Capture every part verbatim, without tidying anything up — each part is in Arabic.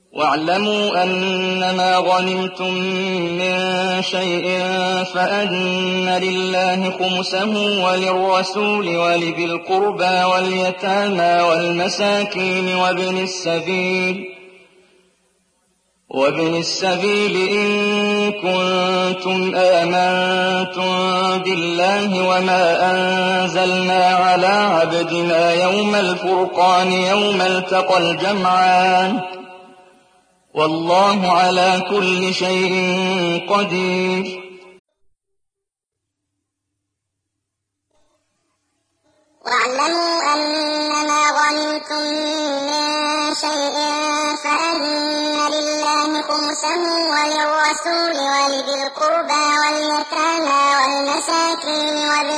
وَاعْلَمُوا أَنَّمَا غَنِمْتُم مِّن شَيْءٍ فَأَنَّ لِلَّهِ خُمُسَهُ وَلِلرَّسُولِ وَلِذِي الْقُرْبَىٰ وَالْيَتَامَىٰ وَالْمَسَاكِينِ وَابْنِ السَّبِيلِ إِن كُنتُمْ آمَنتُم بِاللَّهِ وَمَا أَنزَلْنَا عَلَىٰ عَبْدِنَا يَوْمَ الْفُرْقَانِ يَوْمَ الْتَقَى الْجَمْعَانِ ۗ وَاللَّهُ عَلَىٰ كُلِّ شَيْءٍ قَدِيرٌ. وَاعْلَمُوا أَنَّمَا غَنِمْتُم مِّن شَيْءٍ فَأَنَّ لِلَّهِ خُمُسَهُ وَلِلرَّسُولِ وَلِذِي الْقُرْبَىٰ وَالْيَتَامَىٰ وَالْمَسَاكِينِ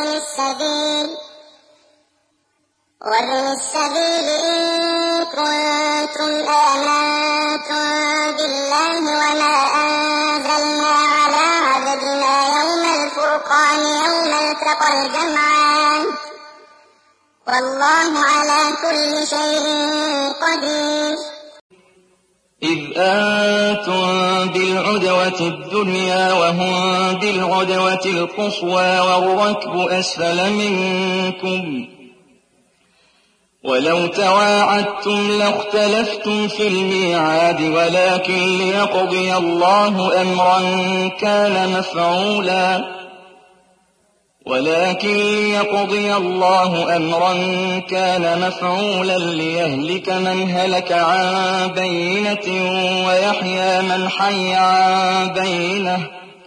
وَابْنِ السَّبِيلِ إِن كُنتُمْ آمَنتُم بِاللَّهِ وَمَا أَنزَلْنَا عَلَىٰ عَبْدِنَا يَوْمَ الْفُرْقَانِ يَوْمَ الْتَقَى الْجَمْعَانِ ۗ وَاللَّهُ عَلَىٰ كُلِّ شَيْءٍ قَدِيرٌ. إِذْ أَنتُم بِالْعُدْوَةِ الدُّنْيَا وَهُم بِالْعُدْوَةِ الْقُصْوَىٰ وَالرَّكْبُ أَسْفَلَ مِنكُمْ ۚ وَلَوْ تَوَاعَدتُّمْ لَاخْتَلَفْتُمْ فِي الْمِيعَادِ وَلَٰكِن لِّيَقْضِيَ اللَّهُ أَمْرًا كَانَ مَفْعُولًا ولكن ليقضي الله أمرا كان مفعولا ليهلك من هلك عن بينة ويحيى من حي عن بينة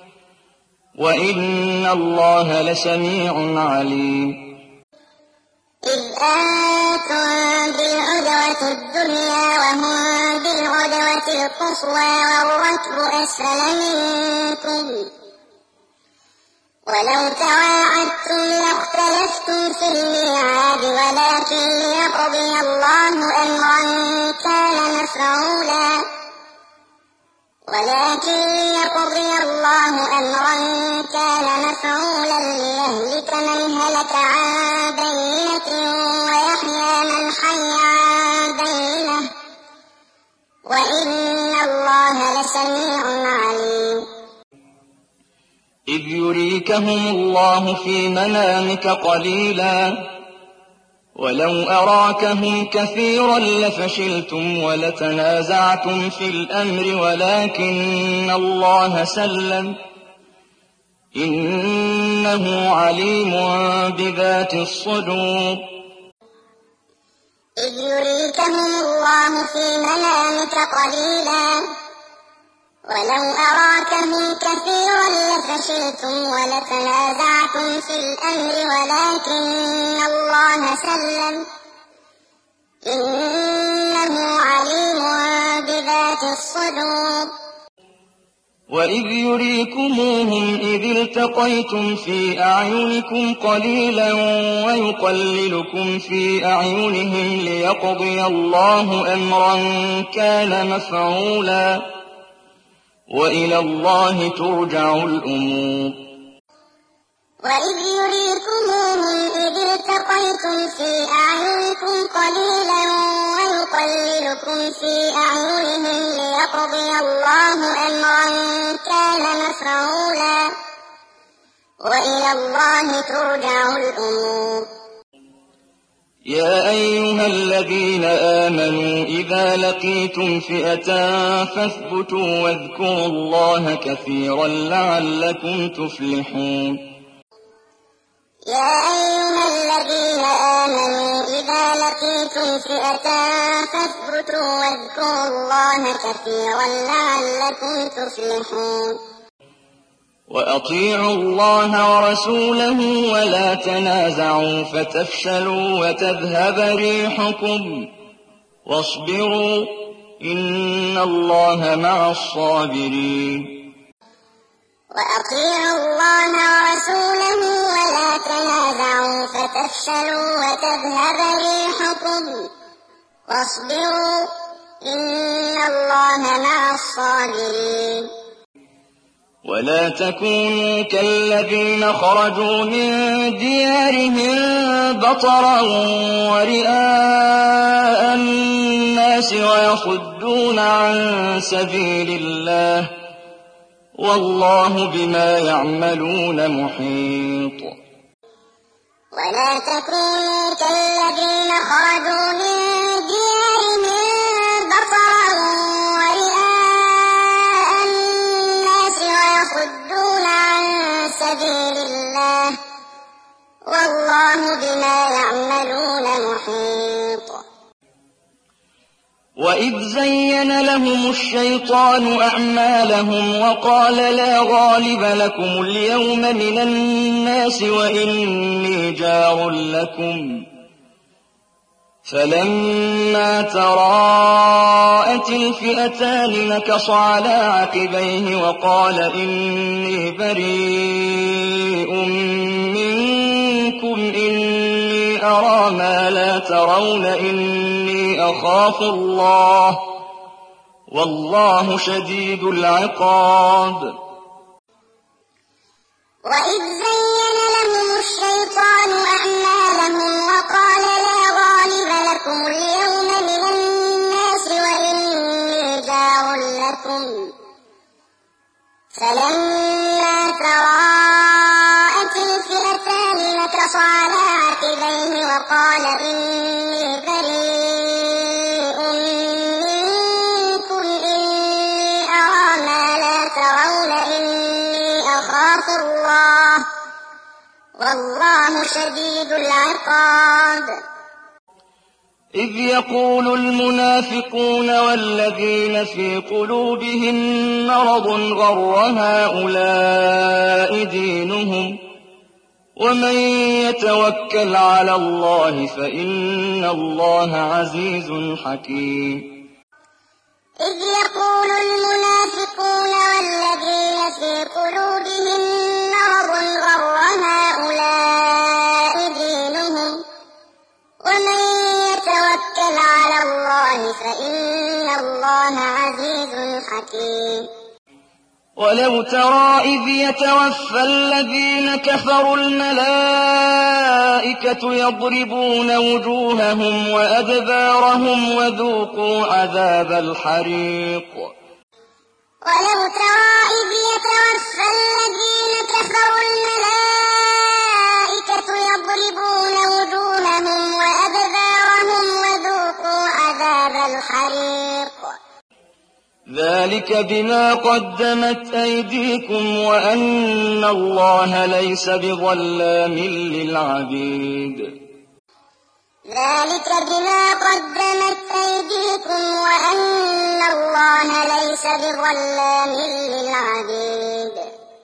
وإن الله لسميع عليم. إذ أنتم بالعدوة الدنيا وهم بالعدوة القصوى والركب أسفل منكم، ولو تواعدتم لاختلفتم في الميعاد ولكن ليقضي الله أمرا كان مفعولا ولكن ليقضي الله أمرا كان مفعولا ليهلك من هلك عن بينة ويحيى من حي عن بينة وإن الله لسميع عليم. إذ يريكهم الله في منامك قليلا ولو أراكهم كثيرا لفشلتم ولتنازعتم في الأمر ولكن الله سلم إنه عليم بذات الصدور. إذ يريكهم الله في منامك قليلا ولو أراكهم كثيرا لفشلتم ولتنازعتم في الأمر ولكن الله سلم إنه عليم بذات الصدور. وإذ يريكموهم إذ التقيتم في أعينكم قليلا ويقللكم في أعينهم ليقضي الله أمرا كان مفعولا وإلى الله ترجع الأمور. وإذ يريكموهم إذ التقيتم في أعينكم قليلا ويقللكم في أعينهم ليقضي الله أمرا كان مفعولا وإلى الله ترجع الأمور. يا أيها الذين آمنوا إذا لقيتم فئة فاثبتوا واذكروا الله كثيرا لعلكم تفلحون. يا أيها الذين آمنوا إذا لقيتم فئة فاثبتوا واذكروا الله كثيرا لعلكم تفلحون. وأطيعوا الله ورسوله ولا تنازعوا فتفشلوا وتذهب ريحكم واصبروا إن الله مع الصابرين. وأطيعوا الله ورسوله ولا تنازعوا فتفشلوا وتذهب ريحكم واصبروا إن الله مع الصابرين. ولا تكونوا كالذين خرجوا من ديارهم بطرا ورئاء الناس ويصدون ويصدون عن سبيل الله والله بما يعملون محيط. ولا تكونوا كالذين خرجوا من ديارهم بطرا ورئاء الناس ويصدون عن سبيل الله والله بما يعملون محيط. وإذ زين لهم الشيطان أعمالهم وقال لا غالب لكم اليوم من الناس وإني جار لكم فلما تراءت الفئتان نكص على عقبيه وقال إني بريء منكم إني أرى ما لا ترون إني أخاف الله والله شديد العقاب. وإذ زين لهم الشيطان أعمالهم وقال لا غالب لكم اليوم من الناس وإني جار لكم فلما تراءت الفئتان نكص على عقبيه وقال إني بريء منكم إني أرى ما لا ترون إني أخاف الله والله شديد العقاب. إذ يقول المنافقون والذين في قلوبهم مرض غر هؤلاء دينهم ومن يتوكل على الله فإن الله عزيز حكيم. إذ يقول المنافقون والذين في قلوبهم مرض غر هؤلاء دينهم ومن يتوكل على الله فإن الله عزيز حكيم. ولو ترى إذ يتوفى الذين كفروا الملائكة يضربون وجوههم وأدبارهم وذوقوا عذاب الحريق. ولو ترى إذ يتوفى الذين كفروا الملائكة يضربون وجوههم وأدبارهم وذوقوا عذاب الحريق. ذلك بما قدمت أيديكم وأن الله ليس بظلام للعبيد. ذلك بما قدمت أيديكم وأن الله ليس بظلام للعبيد.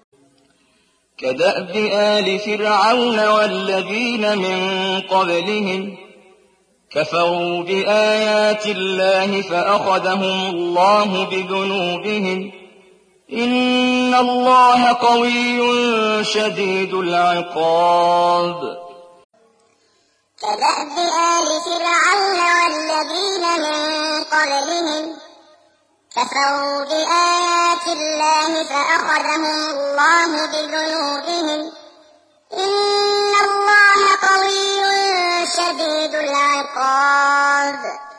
كدأب آل فرعون والذين من قبلهم كفروا بآيات الله فأخذهم الله بذنوبهم إن الله قوي شديد العقاب. كدأب آل فرعون والذين من قبلهم كفروا بآيات الله فأخذهم الله بذنوبهم إن الله قوي شديد العقاب.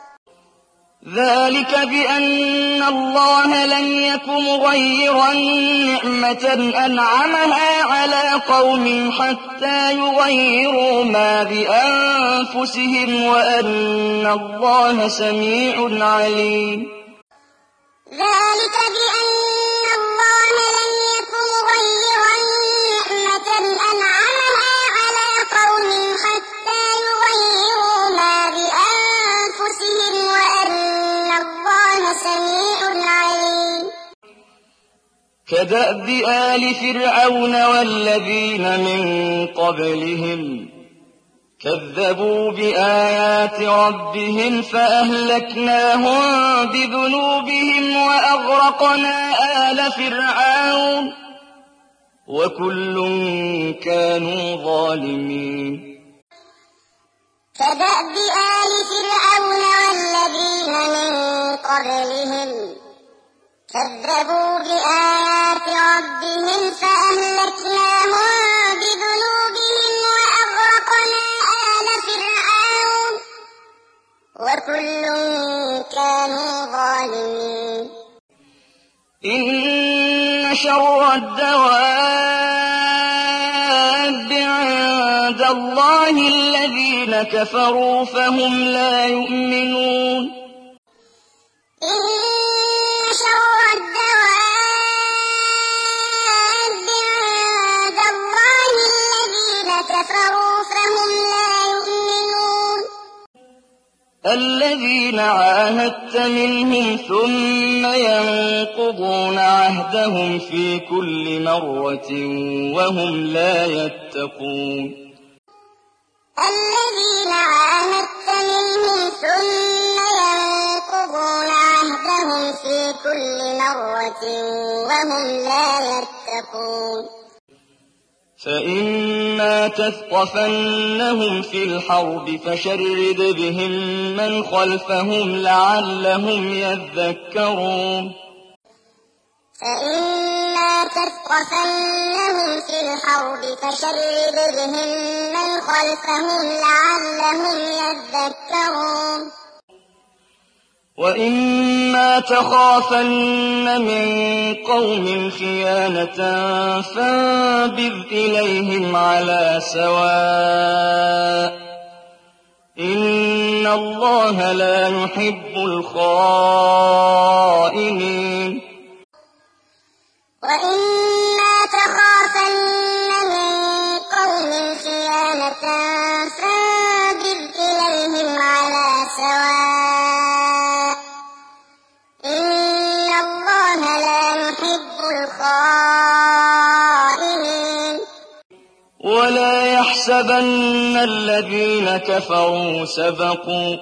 ذلك بأن الله لم يك مغيرا نعمة أنعمها على قوم حتى يغيروا ما بأنفسهم وأن الله سميع عليم. ذلك بأن الله لم يك مغيرا نعمة أنعمها على قوم حتى يغيروا ما بأنفسهم وأن الله سميع عليم. كدأب آل فرعون والذين من قبلهم كذبوا بآيات ربهم فأهلكناهم بذنوبهم وأغرقنا آل فرعون وكل كانوا ظالمين. كدأب آل فرعون والذين من قبلهم كذبوا بآيات ربهم فأهلكناهم بذنوبهم وأغرقنا آل فرعون وكل كانوا ظالمين. إن شر الدواب عند الله الذين كفروا فهم لا يؤمنون. إن شر الدواب عند الله الذين كفروا فهم لا يؤمنون. الذين عاهدت منهم ثم ينقضون عهدهم في كل مرة وهم لا يتقون. الذين عاهدت منهم ثم ينقضون عهدهم في كل مرة وهم لا يتقون. فإما تثقفنهم في الحرب فشرد بهم من خلفهم لعلهم يذكرون. فإما تثقفنهم في الحرب فشرد بهم من خلفهم لعلهم يذكرون. وإما تخافن من قوم خيانة فانبذ إليهم على سواء إن الله لا يحب الخائنين. وإما تخافن من قوم خيانة فانبذ إليهم على سواء إن الله لا يحب الخائنين. ولا يحسبن الذين كفروا سبقوا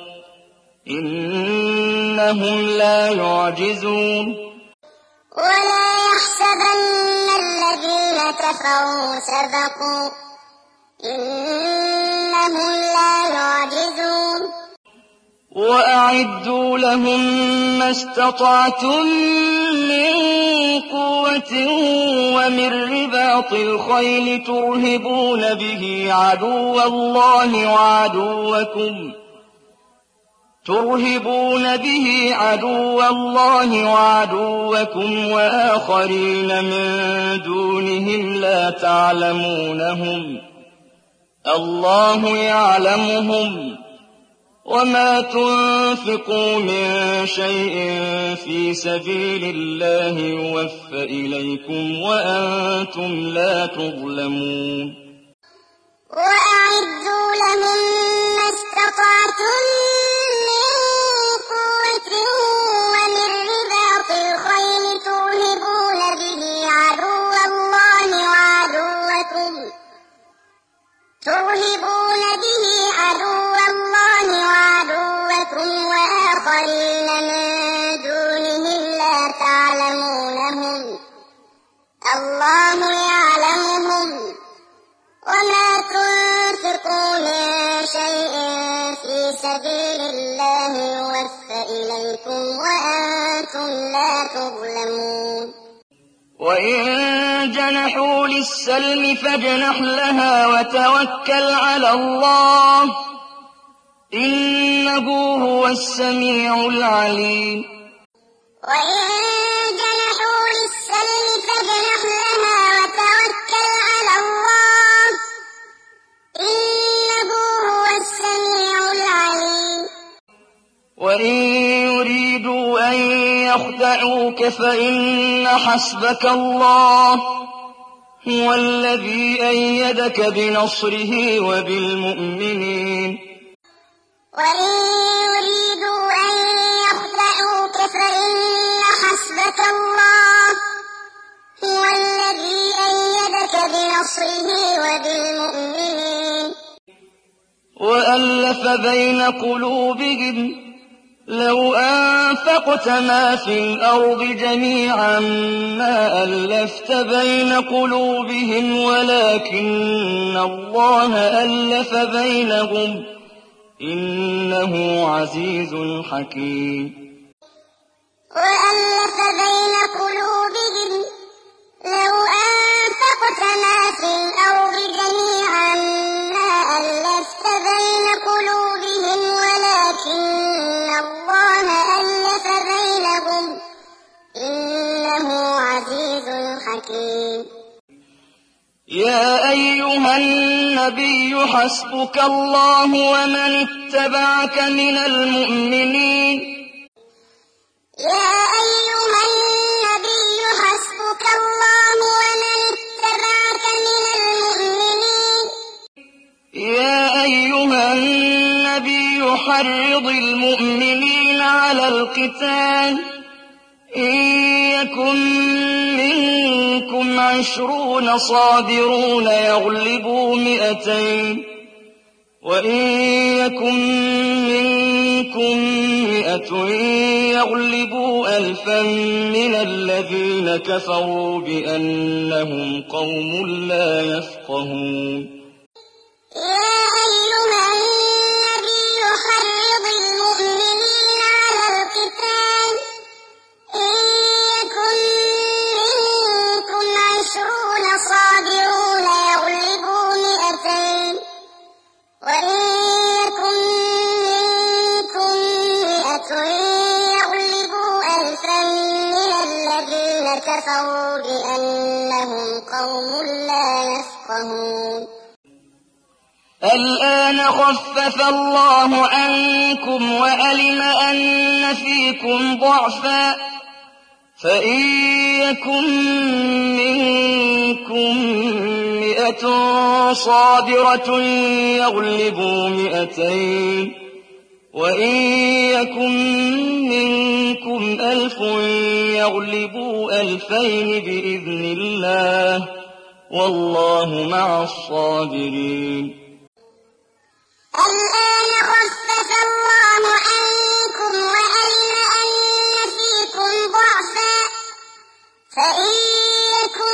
إنهم لا يعجزون. ولا يحسبن الذين كفروا سبقوا إنهم لا يعجزون. وأعدوا لهم ما استطعتم من قوة ومن رباط الخيل ترهبون به عدو الله وعدوكم ترهبون به عدو الله وعدوكم وآخرين من دونهم لا تعلمونهم الله يعلمهم وما تنفقوا من شيء في سبيل الله يوفى إليكم وأنتم لا تظلمون. وأعدوا لهم ما استطعتم من قوة ومن رباط الخيل ترهبون به عدو الله وعدوكم ترهبون به عدو الله وعدوكم وآخرين من دونهم لا تعلمونهم الله يعلمهم وما تنفقوا من شيء في سبيل الله يوفى إليكم وأنتم لا تظلمون. وإن جنحوا للسلم فاجنح لها وتوكل على الله إنه هو السميع العليم. وإن جنحوا للسلم فاجنح لها وتوكل على الله إنه هو السميع العليم. وإن يريدوا أن يخدعوك فإن حسبك الله هو الذي أيدك بنصره وبالمؤمنين. وإن يريدوا أن يخدعوك فإن حسبك الله هو الذي أيدك بنصره وبالمؤمنين. وألف بين قلوبهم لو أنفقت ما في الأرض جميعا ما ألفت بين قلوبهم ولكن الله ألف بينهم إنه عزيز حكيم. وألف بين قلوبهم لو أنفقت ما في الأرض جميعا ما ألفت بين قلوبهم ولكن يا أيها النبي حسبك الله ومن اتبعك من المؤمنين يا أيها النبي حسبك الله ومن اتبعك من المؤمنين يا أيها النبي حرض المؤمنين على القتال إن يكن منكم عشرون صابرون يغلبوا مئتين وإن يكن منكم مئة يغلبوا ألفا من الذين كفروا بأنهم قوم لا يفقهون يا أيها النبي حرض المؤمنين على القتال إن يكن منكم عشرون صابرون يغلبوا مئتين وإن يكن منكم مئة يغلبوا ألفا من الذين كفروا بأنهم قوم لا يفقهون الآن خفف الله عنكم وألم أن فيكم ضعفا فإن يكن منكم مئة صابرة يغلبوا مئتين وإن يكن منكم ألف يغلبوا ألفين بإذن الله والله مع الصابرين الآن خفف الله عنكم وألم أن فيكم ضعفا فإن يكن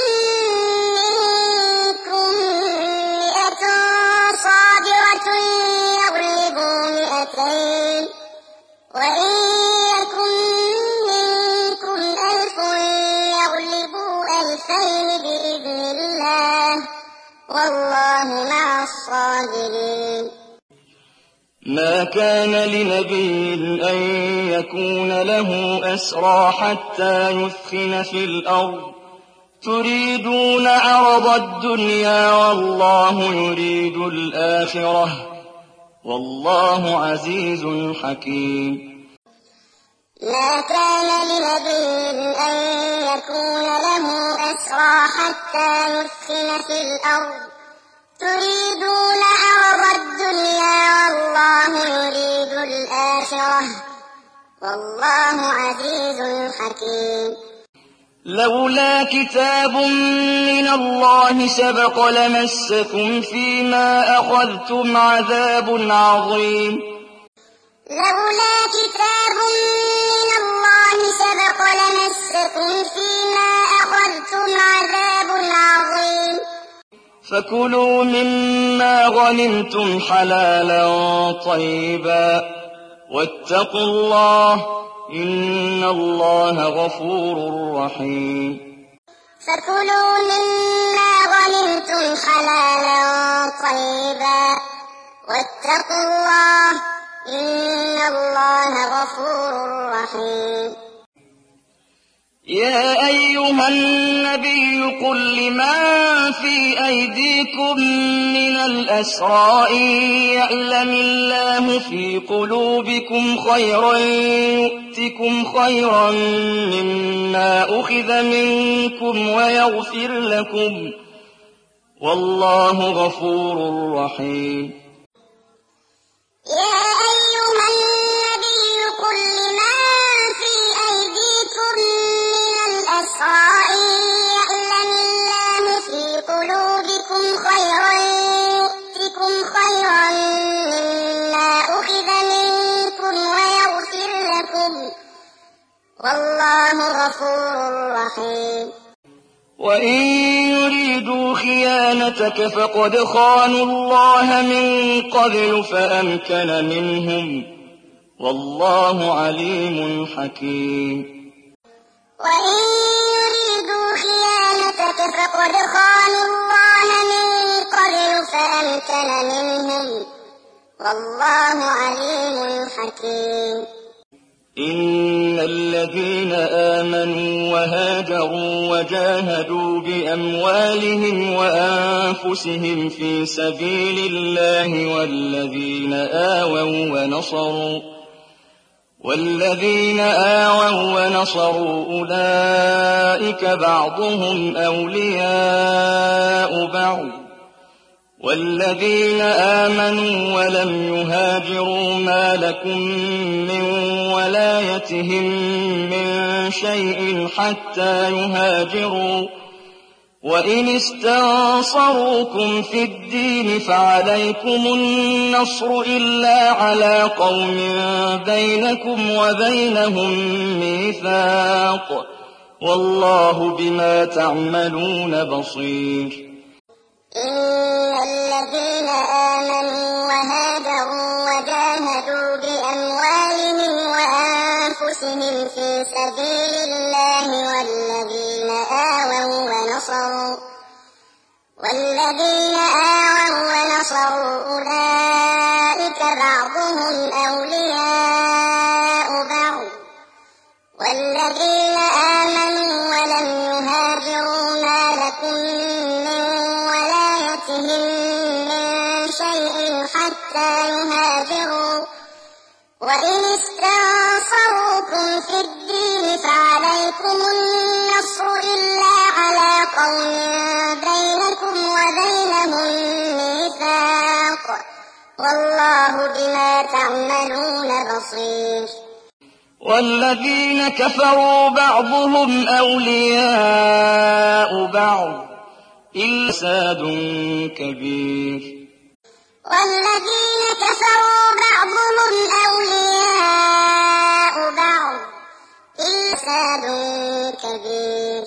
منكم مئة صابرة يغلبوا مئتين وإن يكن منكم ألف يغلبوا ألفين بإذن الله والله مع الصابرين ما كان لنبي أن يكون له أسرى حتى يثخن في الأرض تريدون عرض الدنيا والله يريد الآخرة والله عزيز حكيم ما كان لنبي أن يكون له أسرى حتى يثخن في الأرض تريدون عرض الدنيا والله يريد الآخرة والله عزيز حكيم لولا كتاب من الله سبق لمسكم فيما أخذتم عذاب عظيم لولا كتاب من الله سبق لمسكم فيما أخذتم عذاب عظيم فكلوا مما غنمتم حلالا طيبا واتقوا الله إن الله غفور رحيم فكلوا مما غنمتم حلالا طيبا واتقوا الله إن الله غفور رحيم يا أيها النبي قل لمن في أيديكم من الأسرى إن يعلم الله في قلوبكم خيرا يؤتكم خيرا مما أخذ منكم ويغفر لكم والله غفور رحيم يا أيها النبي قل لمن في أيديكم من الأسرى إن يعلم الله في قلوبكم خيرا يؤتكم خيرا مما أخذ منكم ويغفر لكم والله غفور رحيم وإن يريدوا خيانتك فقد خانوا الله من قبل فأمكن منهم والله عليم حكيم وإن يريدوا خيانتك فقد خانوا الله من قبل فأمكن منهم والله عليم حكيم إن الذين آمنوا وهاجروا وجاهدوا بأموالهم وأنفسهم في سبيل الله والذين آووا ونصروا والذين آووا ونصروا أولئك بعضهم أولياء بعض والذين آمنوا ولم يهاجروا ما لكم من ولايتهم من شيء حتى يهاجروا وإن استنصروكم في الدين فعليكم النصر إلا على قوم بينكم وبينهم ميثاق والله بما تعملون بصير. إن الذين آمنوا وهاجروا وجاهدوا بأموالهم وأنفسهم في سبيل الله والذين آووا ونصروا والذين آووا ونصروا أولئك بعضهم أولياء بعض والذين آمنوا ولم يهاجروا ما لكم من ولايتهم من شيء حتى يهاجروا وإن استنصروكم في الدين فعليكم النصر إلا على قوم بينكم وبينهم ميثاق والله بما تعملون بصير. والذين كفروا بعضهم أولياء بعض إلا فساد كبير. والذين كفروا بعضهم أولياء بعض إلا فساد كبير.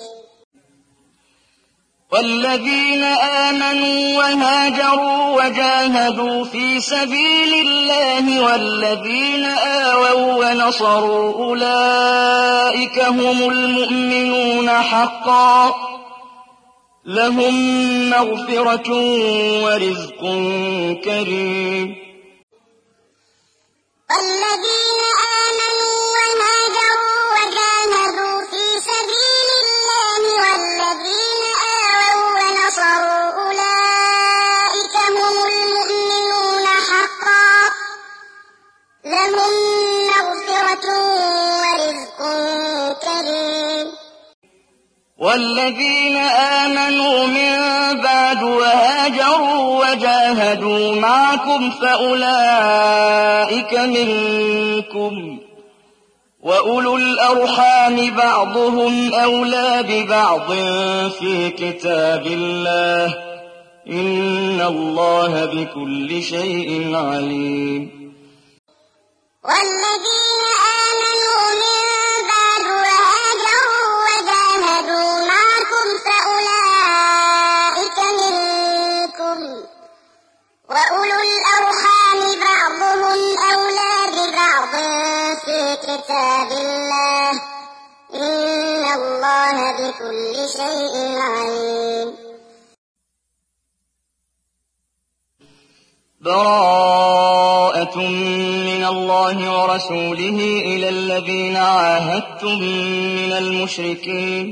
والذين آمنوا وهاجروا وجاهدوا في سبيل الله والذين آووا ونصروا أولئك هم المؤمنون حقا لهم مغفرة ورزق كريم. والذين آمنوا وهاجروا وجاهدوا في سبيل الله والذين آووا ونصروا أولئك هم المؤمنون حقا لهم مغفرة ورزق كريم. والذين آمنوا من بعد وهاجروا وجاهدوا معكم فأولئك منكم وأولو الأرحام بعضهم أولى ببعض في كتاب الله إن الله بكل شيء عليم. والذين آمنوا من بعد وهاجروا وجاهدوا معكم فأولئك منكم وأولو الأرحام بعضهم أولى ببعض في كتاب الله إن الله بكل شيء عليم. براءة من الله ورسوله إلى الذين عاهدتم من المشركين.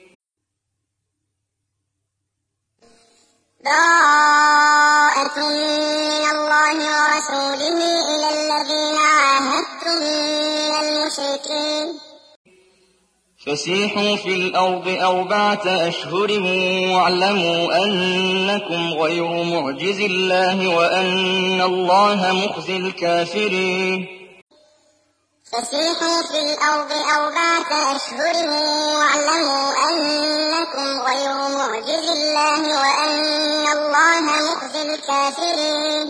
براءة من الله ورسوله إلى الذين عاهدتم من المشركين. فسيحوا في الأرض أربعة أشهر واعلموا أنكم غير معجز الله وأن الله مخزي الكافرين. فسيحوا في الأرض أربعة أشهر واعلموا أنكم غير معجز الله وأن الله مخزي الكافرين.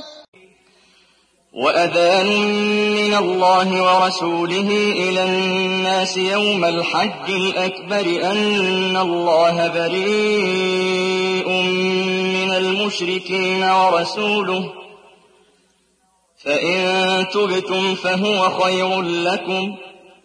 وأذان من الله ورسوله إلى الناس يوم الحج الأكبر أن الله بريء من المشركين ورسوله فإن تبتم فهو خير لكم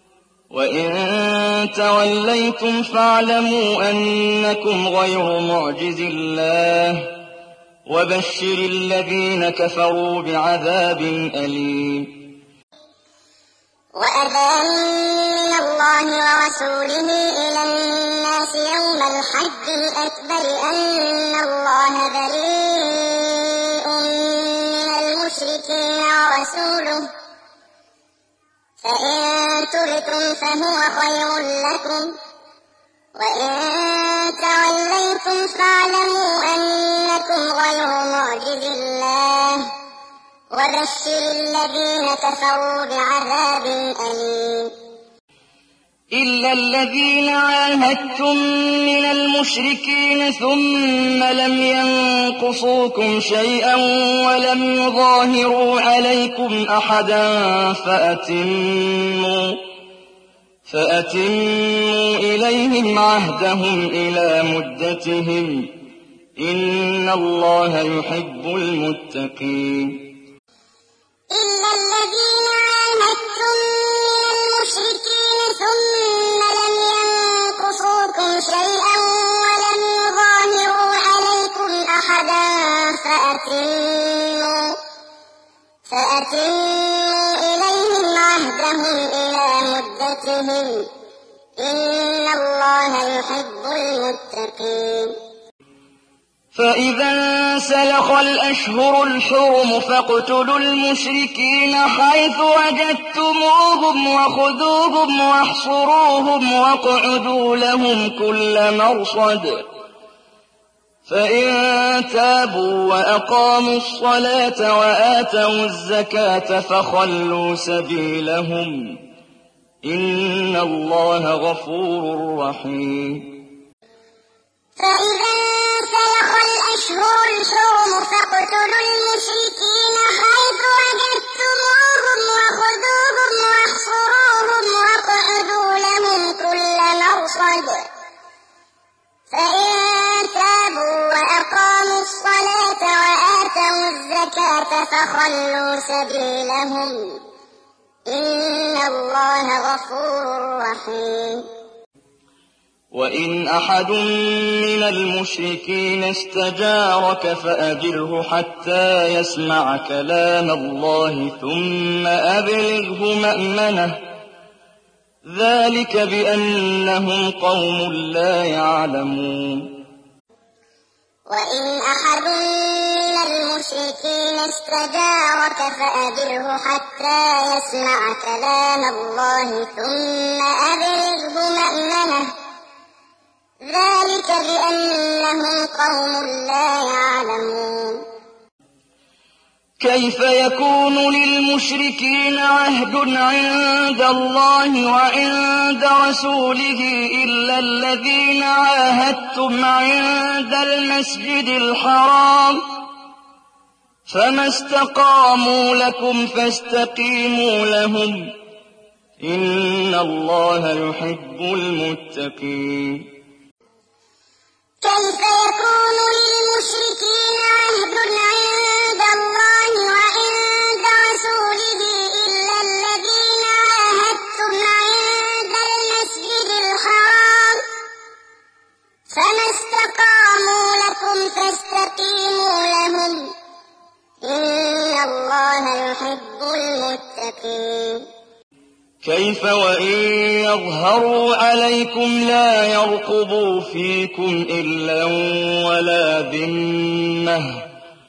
وإن توليتم فاعلموا أنكم غير معجز الله وبشر الذين كفروا بعذاب أليم. وأذان من الله الله ورسوله إلى الناس يوم الحج الأكبر أن الله بريء من المشركين ورسوله فإن تبتم فهو خير لكم وإن توليتم فاعلموا أنكم غير معجز الله وبشر الذين كفروا بعذاب أليم إلا الذين عاهدتم من المشركين ثم لم ينقصوكم شيئا ولم يظاهروا عليكم أحدا فأتموا فأتموا إليهم عهدهم إلى مدتهم إن الله يحب المتقين إلا الذين عاهدتم من المشركين ثم لم ينقصوكم شيئا ولم يظاهروا عليكم أحدا فأتموا فأتموا إليهم عهدهم إلى مدتهم إن الله يحب المتقين فإذا انسلخ الأشهر الحرم فاقتلوا المشركين حيث وجدتموهم وخذوهم واحصروهم واقعدوا لهم كل مرصد فإن تابوا وأقاموا الصلاة وآتوا الزكاة فخلوا سبيلهم إن الله غفور رحيم فإذا انسلخ الأشهر الحرم فاقتلوا المشركين حيث وجدتموهم وخذوهم واحصروهم واقعدوا لهم كل مرصد فإن تابوا وأقاموا الصلاة وآتوا الزكاة فخلوا سبيلهم إن الله غفور رحيم وإن أحد من المشركين استجارك فأجره حتى يسمع كلام الله ثم أبلغه مأمنه ذلك بأنهم قوم لا يعلمون وإن أحد من المشركين استجارك فأجره حتى يسمع كلام الله ثم أبلغه مأمنه ذلك بأنهم قوم لا يعلمون كيف يكون للمشركين عهد عند الله وعند رسوله إلا الذين عاهدتم عند المسجد الحرام فما استقاموا لكم فاستقيموا لهم إن الله يحب المتقين كيف يكون للمشركين عهد عند الله وعند رسوله إلا الذين عاهدتم عند المسجد الحرام فما استقاموا لكم فاستقيموا لهم إن الله يحب المتقين كيف وإن يظهروا عليكم لا يرقبوا فيكم إلا ولا ذمة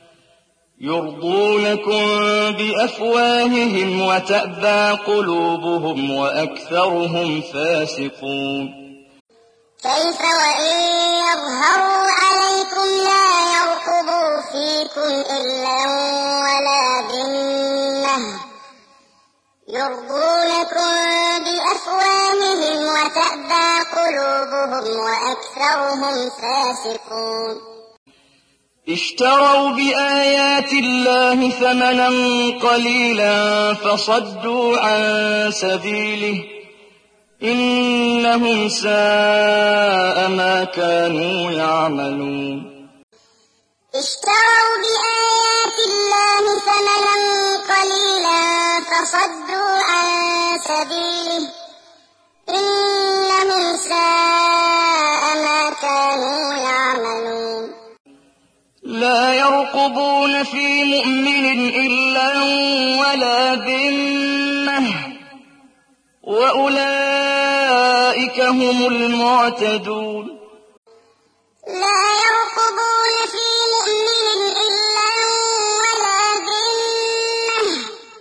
يرضونكم بأفواههم وتأبى قلوبهم وأكثرهم فاسقون كيف وإن يظهروا عليكم لا يرقبوا فيكم إلا ولا ذمة يرضونكم بأفواههم وتأبى قلوبهم وأكثرهم فاسقون اشتروا بآيات الله ثمنا قليلا فصدوا عن سبيله إنهم ساء ما كانوا يعملون اشتروا بآيات الله ثمنا قليلا فصدوا عن سبيله إنهم ساء ما كانوا يعملون لا يرقبون في مؤمن إلا ولا ذمة وأولئك أولئك هم المعتدون لا يرقبون في مؤمن إلا ولا ذمة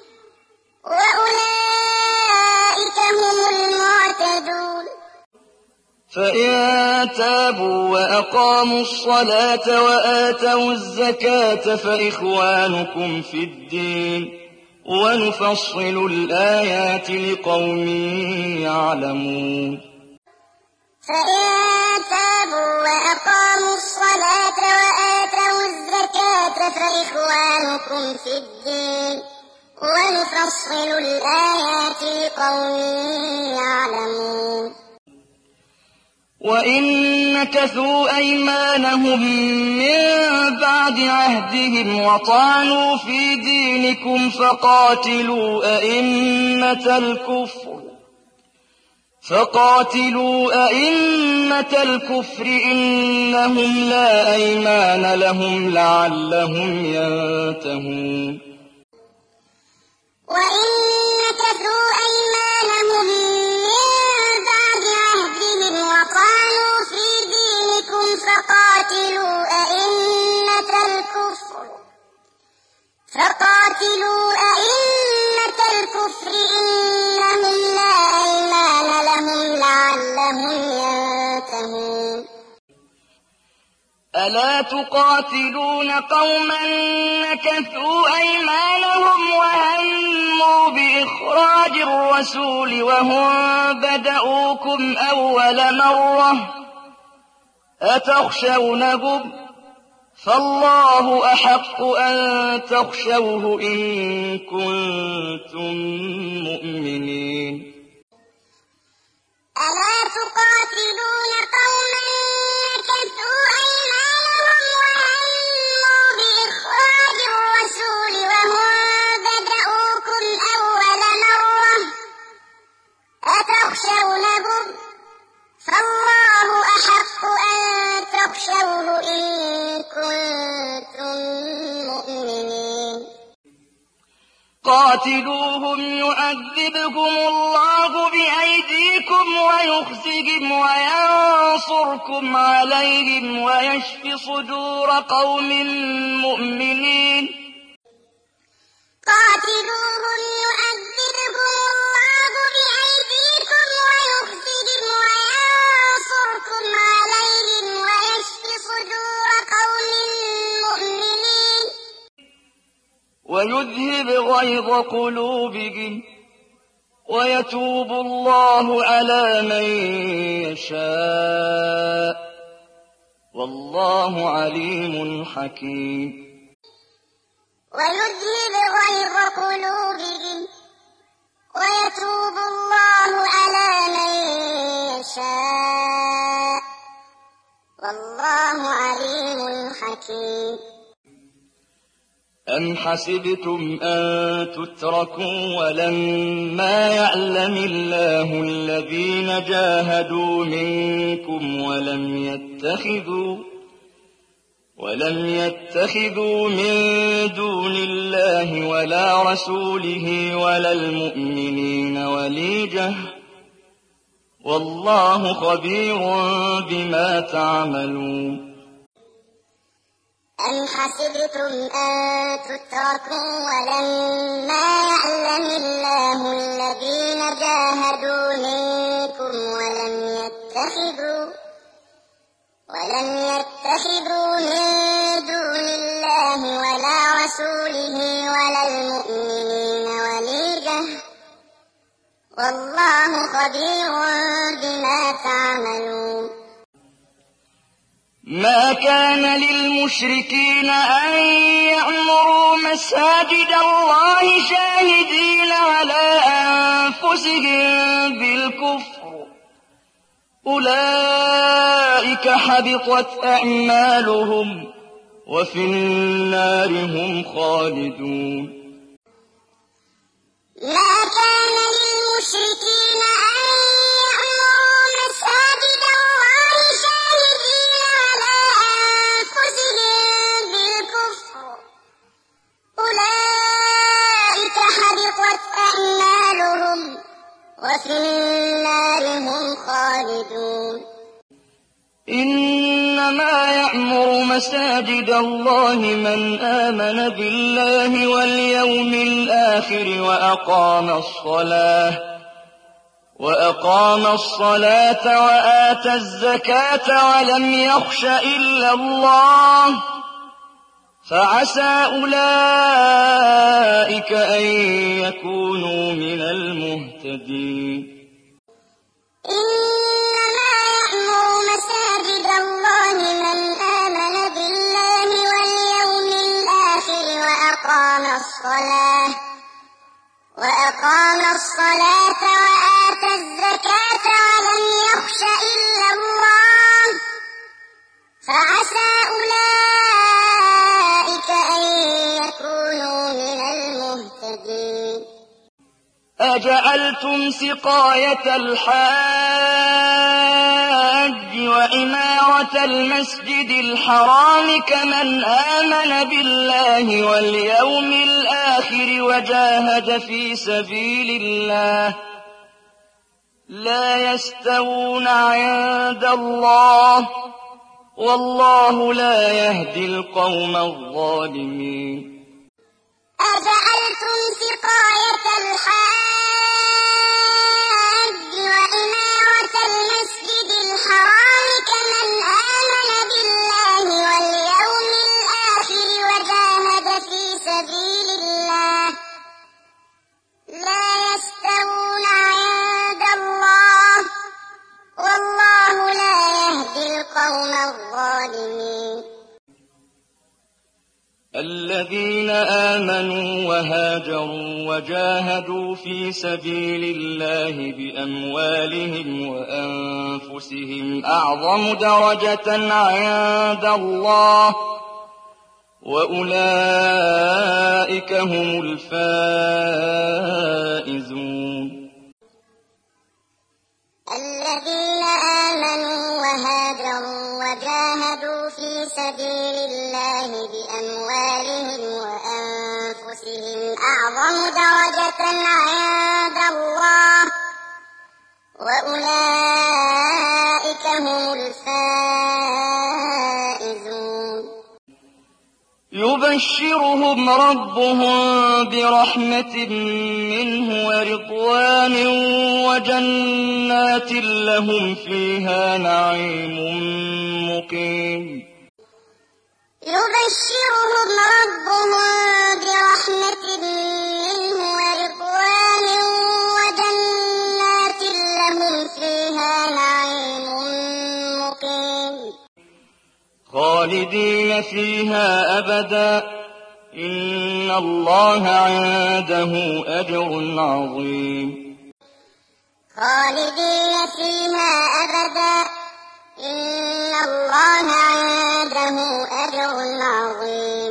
وأولئك هم المعتدون فإن تابوا وأقاموا الصلاة وآتوا الزكاة فإخوانكم في الدين ونفصل الآيات لقوم يعلمون فإن تابوا وأقاموا الصلاة وآتوا الزكاة فإخوانكم في الدين ونفصل الآيات لقوم يعلمون وإن نكثوا أيمانهم من بعد عهدهم وطعنوا في دينكم فقاتلوا أئمة الكفر فقاتلوا أئمة الكفر إنهم لا أيمان لهم لعلهم ينتهون وإن نكثوا أيمانهم من بعد عهدهم وطعنوا في دينكم فقاتلوا أئمة الكفر فقاتلوا أئمة الكفر إنهم لا أيمان لهم لعلهم ينتهون ألا تقاتلون قوما نكثوا أيمانهم وهموا بإخراج الرسول وهم بدؤوكم أول مرة أتخشونهم فالله أحق أن تخشوه إن كنتم مؤمنين ألا تقاتلون قوما نكثوا أيمانهم وهموا بإخراج الرسول وهم بدؤوكم أول مرة أتخشونهم فالله أحق أن تخشوه إن كنتم مؤمنين قاتلوهم يعذبهم الله بأيديكم ويخزهم وينصركم عليهم ويشف صدور قوم مؤمنين قاتلوهم يعذبهم الله بأيديكم ويخزهم وينصركم عليهم ويشف صدور قوم مؤمنين ويذهب غيظ قلوبهم ويتوب الله على من يشاء والله عليم حكيم ويذهب غيظ قلوبهم ويتوب الله على من يشاء والله عليم حكيم أم حسبتم أن تتركوا ولما يعلم الله الذين جاهدوا منكم ولم يتخذوا ولم يتخذوا من دون الله ولا رسوله ولا المؤمنين وليجة والله خبير بما تعملون أم حسبتم أن تتركوا ولما يعلم الله الذين جاهدوا منكم ولم يتخذوا ولم يتخذوا من دون الله ولا رسوله ولا المؤمنين وليجة والله خبير بما تعملون ما كان للمشركين أن يعمروا مساجد الله شاهدين على أنفسهم بالكفر أولئك حبطت أعمالهم وفي النار هم خالدون ما كان للمشركين أن يعمروا مساجد الله شاهدين على أنفسهم بالكفر أولئك حبطت أعمالهم وفي النار هم خالدون إنما يعمر مساجد الله من آمن بالله واليوم الآخر وأقام الصلاة وأقام الصلاة وآتى الزكاة ولم يخش إلا الله فعسى أولئك أن يكونوا من المهتدين إنما يعمر مساجد الله من آمن بالله واليوم الآخر وأقام الصلاة وأقام الصلاة وآتى الزكاة ولم يخش إلا الله فعسى أولئك أن يكونوا من المهتدين أجعلتم سقاية الحاج وعمارة المسجد الحرام كمن آمن بالله واليوم الآخر وجاهد في سبيل الله لا يستوون عند الله والله لا يهدي القوم الظالمين أجعلتم سقاية الحاج وعمارة المسجد الحرام كمن آمن بالله واليوم الآخر وجاهد في سبيل الله لا يستوون عند الله والله لا يهدي القوم الظالمين الذين آمنوا وهاجروا وجاهدوا في سبيل الله بأموالهم وأنفسهم أعظم درجة عند الله وأولئك هم الفائزون الذين آمنوا وهاجروا وجاهدوا في سبيل الله بأموالهم وأنفسهم أعظم درجة عند الله وأولئك هم الفائزون يبشرهم ربهم برحمة منه ورضوان وجنات لهم فيها نعيم مقيم يبشرهم ربهم برحمة منه ورضوان وجنات لهم فيها نعيم مقيم خالدين فيها أبدا إن الله عنده أجر عظيم خالدين فيها أبدا إن الله عنده أجر عظيم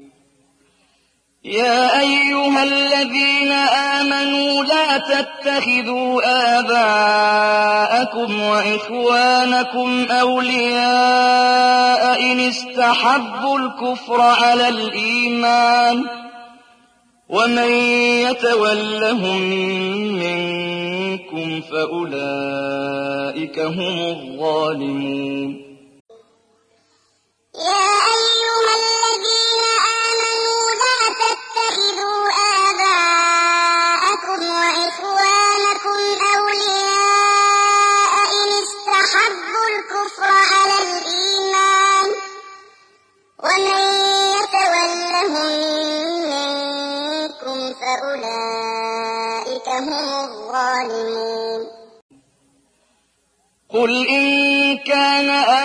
يا أيها الذين آمنوا لا تتخذوا آباءكم وإخوانكم أولياء إن استحبوا الكفر على الإيمان ومن يتولهم منكم فأولئك هم الظالمون يا أيها الذين آمنوا لا تتخذوا آباءكم وإخوانكم أولياء إن استحبوا الكفر على الإيمان ومن يتولهم منكم فأولئك هم الظالمون قل إن كان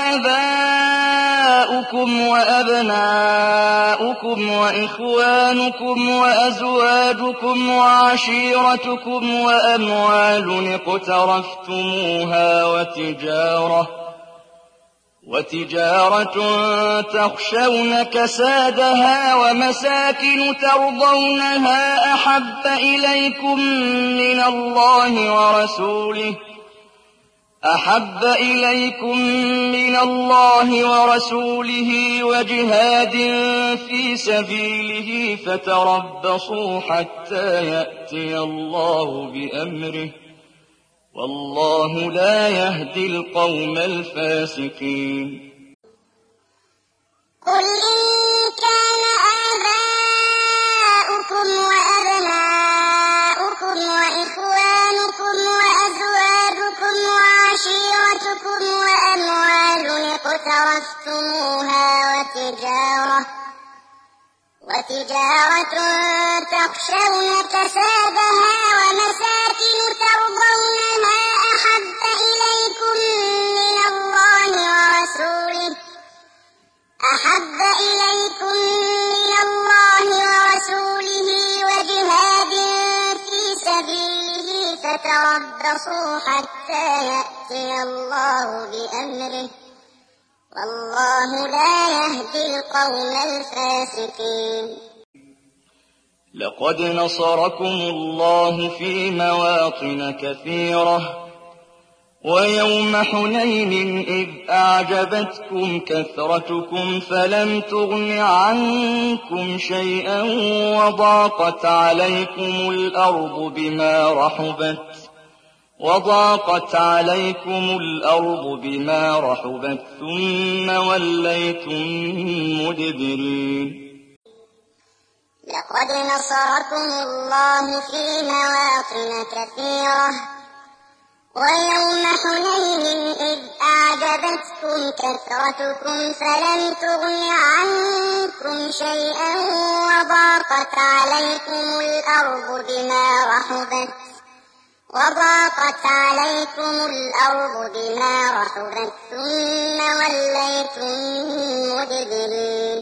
آباؤكم وأبناؤكم وإخوانكم وأزواجكم وعشيرتكم وأموال اقترفتموها وتجارة وتجارة تخشون كسادها ومساكن ترضونها أحب إليكم من الله ورسوله أحب إليكم من الله ورسوله وجهاد في سبيله فتربصوا حتى يأتي الله بأمره والله لا يهدي القوم الفاسقين. قل إن كان آباؤكم وأبناؤكم وإخوانكم وأزواجكم وعشيرتكم وأموال اقترفتموها وتجارة وتجارة تخشون كسادها ومساكن ترضونها أحب إليكم من الله ورسوله أحب إليكم من الله ورسوله وجهاد في سبيله فتربصوا حتى يأتي الله بأمره والله لا يهدي القوم الفاسقين. لقد نصركم الله في مواطن كثيرة ويوم حنين إذ أعجبتكم كثرتكم فلم تغن عنكم شيئا وضاقت عليكم الأرض بما رحبت وضاقت عليكم الأرض بما رحبت ثم وليتم مدبرين. لقد نصركم الله في مواطن كثيرة ويوم حنين إذ أعجبتكم كثرتكم فلم تغن عنكم شيئا وضاقت عليكم الأرض بما رحبت وضاقت عليكم الأرض بما رحبت ثم وليتم مدبرين.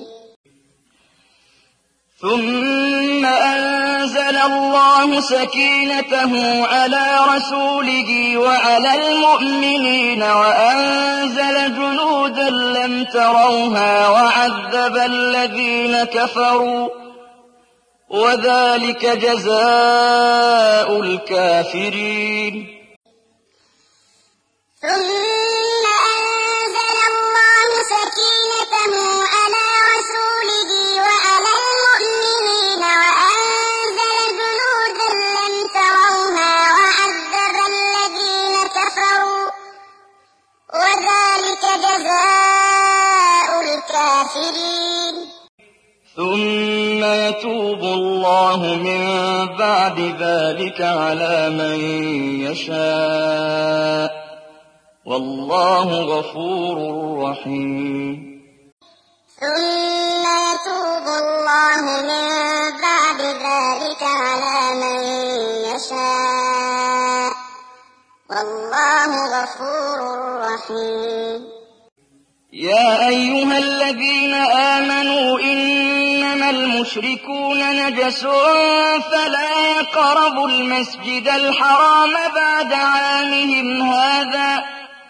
ثم أنزل الله سكينته على رسوله وعلى المؤمنين وأنزل جنودا لم تروها وعذب الذين كفروا وذلك جزاء الكافرين. ثم أنزل الله سكينته على رسوله وعلى المؤمنين وأنزل جنودا لم تروها وعذب الذين كفروا وذلك جزاء الكافرين. ثم يتوب الله من بعد ذلك على من يشاء والله غفور رحيم. ثم يتوب الله من بعد ذلك على من يشاء والله غفور رحيم. يا أيها الذين آمنوا إنما المشركون نجس فلا يقربوا المسجد الحرام بعد عامهم هذا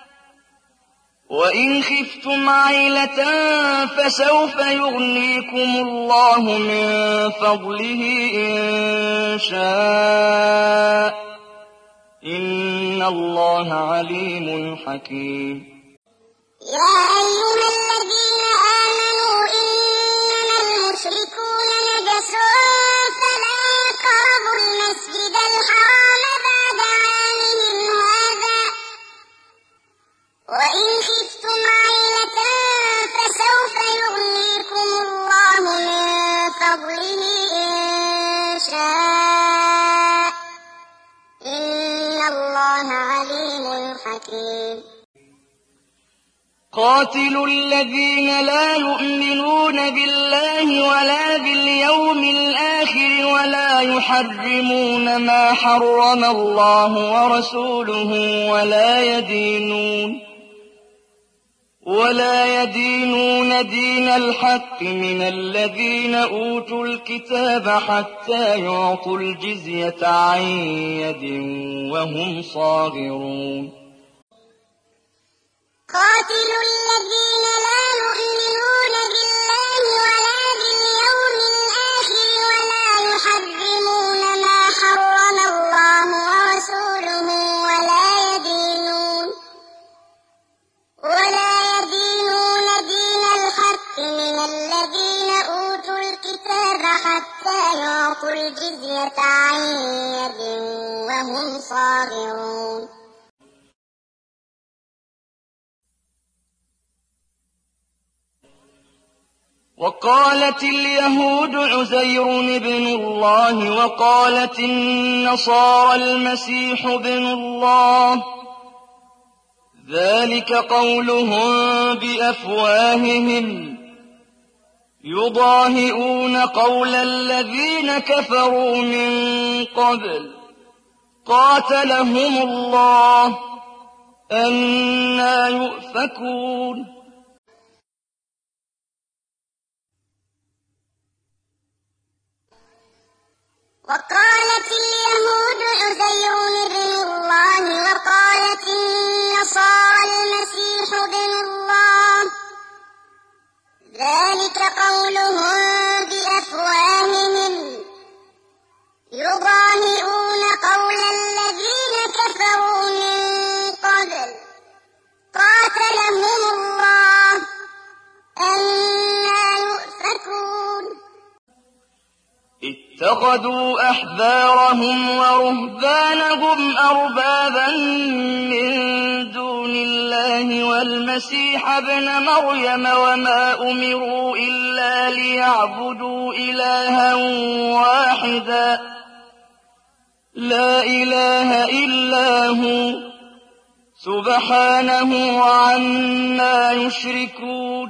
وإن خفتم عيلة فسوف يغنيكم الله من فضله إن شاء إن الله عليم حكيم. يا أيها الذين آمنوا إنما المشركون نجس فلا يقربوا المسجد الحرام بعد عامهم هذا وإن خفتم عيلة فسوف يغنيكم الله من فضله إن شاء إن الله عليم حكيم. قاتلوا الذين لا يؤمنون بالله ولا باليوم الآخر ولا يحرمون ما حرم الله ورسوله ولا يدينون ولا يدينون دين الحق من الذين أوتوا الكتاب حتى يعطوا الجزية عن يد وهم صاغرون. قاتلوا الذين لا يؤمنون بالله ولا باليوم الآخر ولا يحرمون ما حرم الله ورسوله ولا يدينون ولا يدينون دين الحق من الذين أوتوا الكتاب حتى يعطوا الجزية عن يد وهم صاغرون. وقالت اليهود عزير بن الله وقالت النصارى المسيح بن الله، ذلك قولهم بأفواههم يضاهئون قول الذين كفروا من قبل قاتلهم الله أنى يؤفكون. وقالت اليهود عزير بن الله وقالت النصارى المسيح بن الله، ذلك قولهم بأفواههم يضاهئون قول الذين كفروا من قبل قاتلهم الله أنى يؤفكون. اتخذوا أحبارهم ورهبانهم أربابا من دون الله والمسيح ابن مريم وما أمروا إلا ليعبدوا إلها واحدا لا إله إلا هو سبحانه عما يشركون.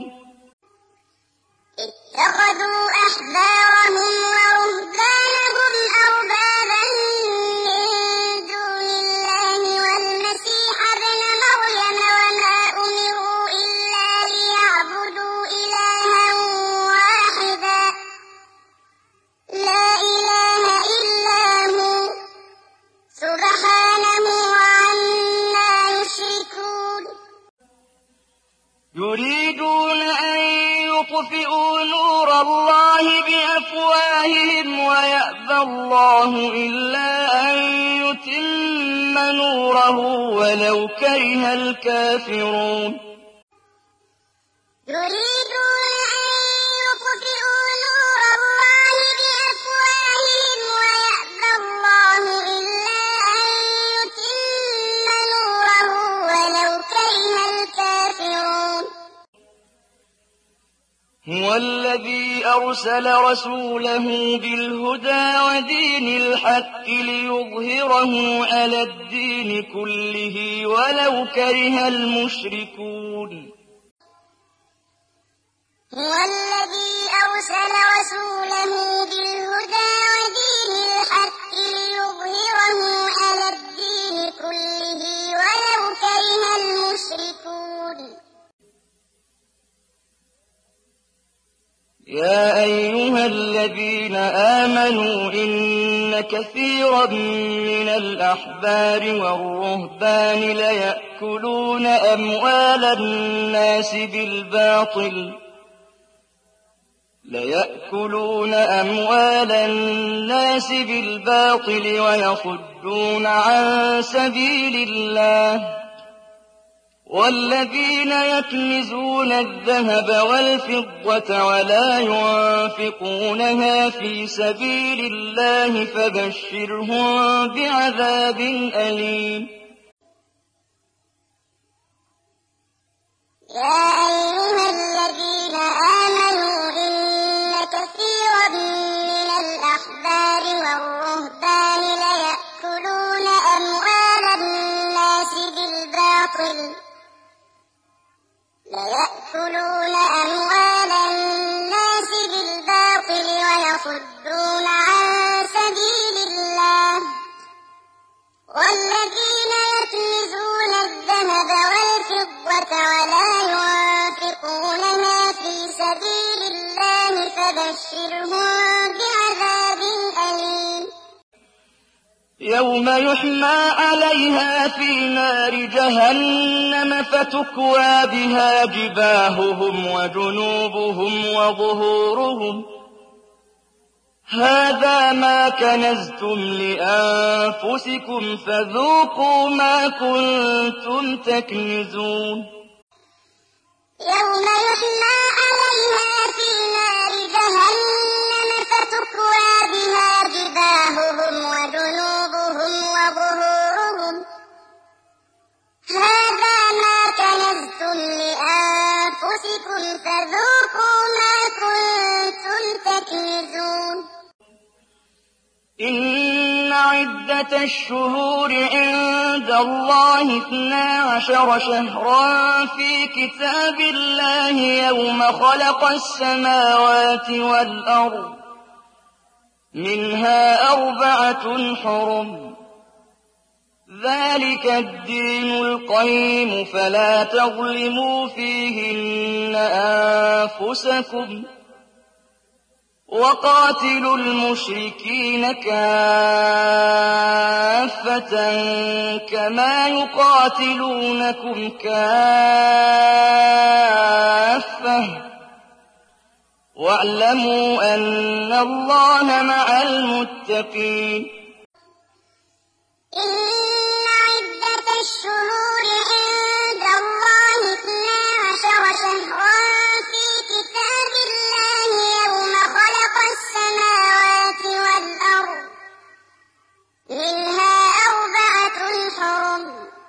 اتخذوا أحبارهم ورهبانهم أربابا من دون الله والمسيح ابن مريم وما أمروا إلا ليعبدوا إلها واحدا لا إله إلا هو سبحانه عما يشركون. يريدون أن يطفئوا نور الله بأفواههم ويأبى الله إلا أن يتم نوره ولو كره الكافرون. يريدون أن يطفئوا نور الله بأفواههم ويأبى الله إلا أن يتم نوره ولو كره الكافرون. هو الذي أرسل رسوله بالهدى ودين الحق ليظهره على الدين كله ولو كره المشركون. هو الذي أرسل رسوله بالهدى ودين الحق ليظهره على الدين كله ولو كره المشركون. يا أيها الذين آمنوا إن كثيرا من الأحبار والرهبان ليأكلون أموال الناس بالباطل ليأكلون أموال الناس بالباطل ويصدون عن سبيل الله، والذين يكنزون الذهب والفضة ولا ينفقونها في سبيل الله فبشرهم بعذاب أليم. يا أيها الذين آمنوا إن كثيرا من الأحبار والرهبان ليأكلون أموال الناس بالباطل ليأكلون أموال الناس بالباطل ويصدون عن سبيل الله، والذين يكنزون الذهب والفضة ولا ينفقونها في سبيل الله فبشرهم بعذاب أليم. يوم يحمى عليها في نار جهنم فتكوى بها جباههم وجنوبهم وظهورهم هذا ما كنزتم لأنفسكم فذوقوا ما كنتم تكنزون. يوم يحمى عليها في نار جهنم فتكوى بها جباههم وجنوبهم وظهورهم هذا ما كنزتم لأنفسكم فذوقوا ما كنتم إن عدة الشهور عند الله اثنا عشر شهرا في كتاب الله يوم خلق السماوات والأرض منها أربعة حرم ذلك الدين القيم فلا تظلموا فيهن أنفسكم وقاتلوا المشركين كافة كما يقاتلونكم كافة واعلموا أن الله مع المتقين إن عدة الشهور عند الله اثنا عشر شهرا في كتاب الله يوم خلق السماوات والأرض منها أربعة حرم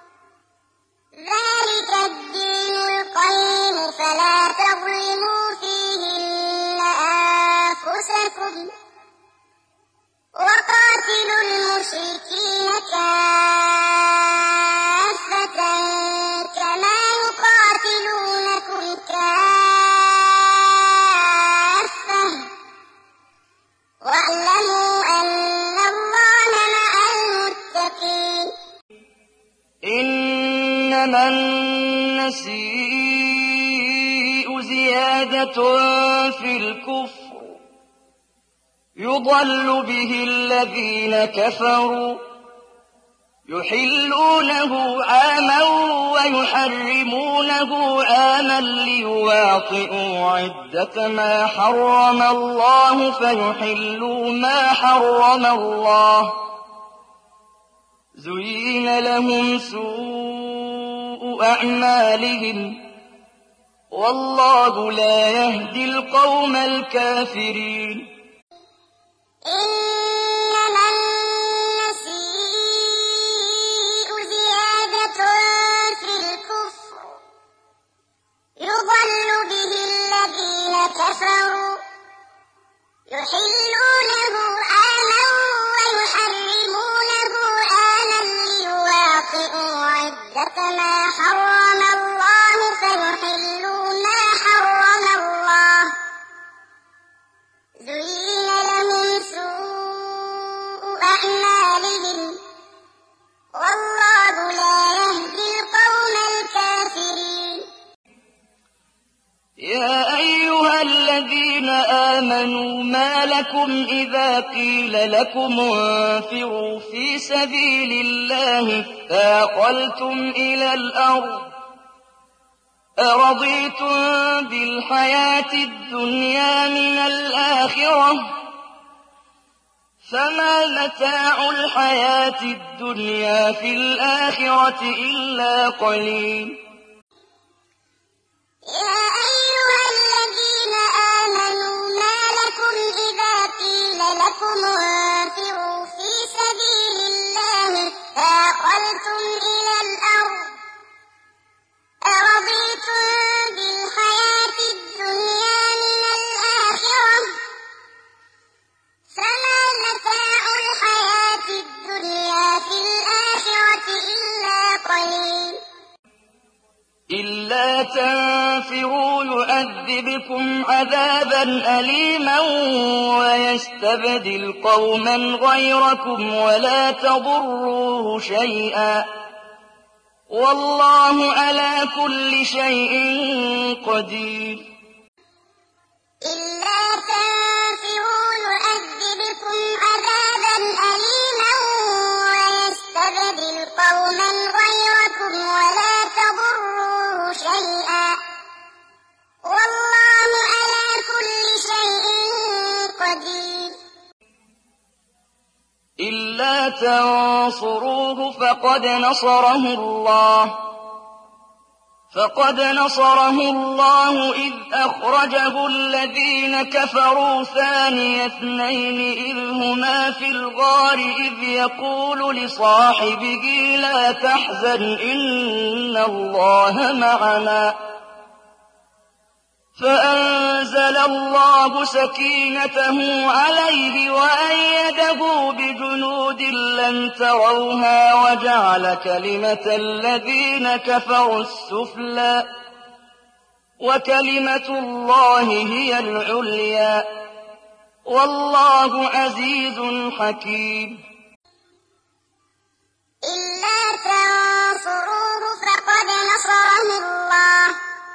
ذلك الدين القيم فلا تظلموا فيهن أنفسكم وقاتلوا المشركين كافة كما يقاتلونكم كافة واعلموا أن الله مع المتقين إنما النسيء زيادة في الكفر يضل به الذين كفروا يحلونه عاما ويحرمونه عاما ليواطئوا عدة ما حرم الله فيحلوا ما حرم الله زين لهم سوء أعمالهم والله لا يهدي القوم الكافرين إنما النسيء زيادة في الكفر يضل به الذين كفروا يحلونه عاما ويحرمونه عاما ليواطئوا عدة ما حرم الله فيحلوا ما حرم الله زين لهم سوء أعمالهم والله لا يهدي القوم الكافرين يا أيها الذين آمنوا ما لكم إذا قيل لكم انفروا في سبيل الله اثاقلتم إلى الأرض أرضيتم بالحياة الدنيا من الآخرة فما متاع الحياة الدنيا في الآخرة إلا قليل يا أيها الذين آمنوا ما لكم إذا قيل لكم انفروا في سبيل الله اثاقلتم إلى الأرض أرضيتم بالحياة الدنيا من الآخرة فما متاع الحياة الدنيا في الآخرة إلا قليل إلا تنفروا يعذبكم عذابا أليما ويستبدل قوما غيركم ولا تضروه شيئا والله على كل شيء قدير إلا تنفروا يعذبكم عذابا أليما ويستبدل قوما غيركم ولا تضروه شيئا والله على كل شيء قدير إلا تنصروه فقد نصره الله فقد نصره الله إذ أخرجه الذين كفروا ثاني اثنين إذ هما في الغار إذ يقول لصاحبه لا تحزن إن الله معنا فأنزل الله سكينته عليه وأيده بجنود لم تروها وجعل كلمة الذين كفروا السفلى وكلمة الله هي العليا والله عزيز حكيم. إلا تنصروه فقد نصره الله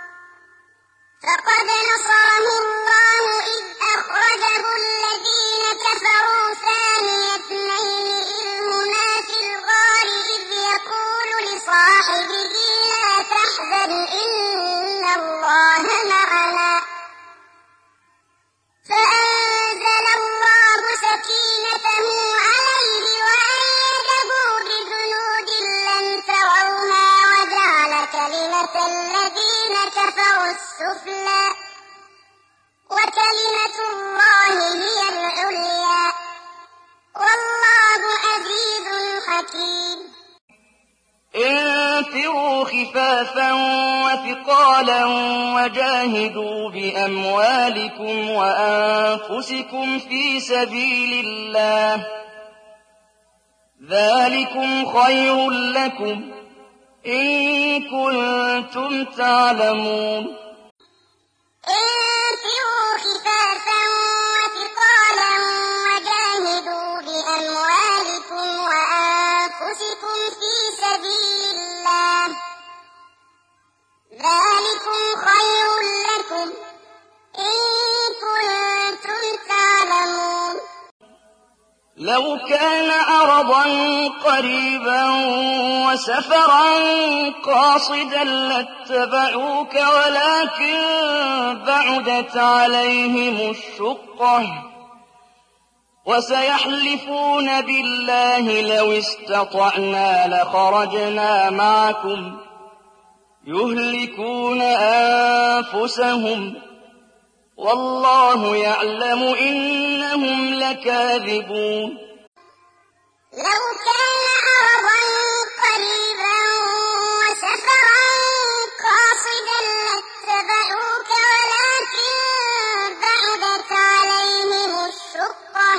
فقد نصره الله إذ أخرجه الذين كفروا ثاني اثنين إذ هما في الغار إذ يقول لصاحبه لا تحزن إن الله معنا فأنزل الله سكينته عليه وأيده بجنود لم تروها وجعل كلمة الذين كفروا السفلى وكلمة الله هي العليا والله عزيز حكيم. انفروا خفافا وثقالا وجاهدوا بأموالكم وأنفسكم في سبيل الله ذلكم خير لكم إن كنتم تعلمون. انفروا خفافا وثقالا وجاهدوا بأموالكم وأنفسكم في سبيل الله ذلكم خير لكم إن كنتم تعلمون. لو كان عرضا قريبا وسفرا قاصدا لاتبعوك ولكن بعدت عليهم الشقة وسيحلفون بالله لو استطعنا لخرجنا معكم يهلكون أنفسهم والله يعلم إنهم لكاذبون. لو كان عرضا قريبا وسفرا قاصدا لاتبعوك ولكن بعدت عليهم الشقة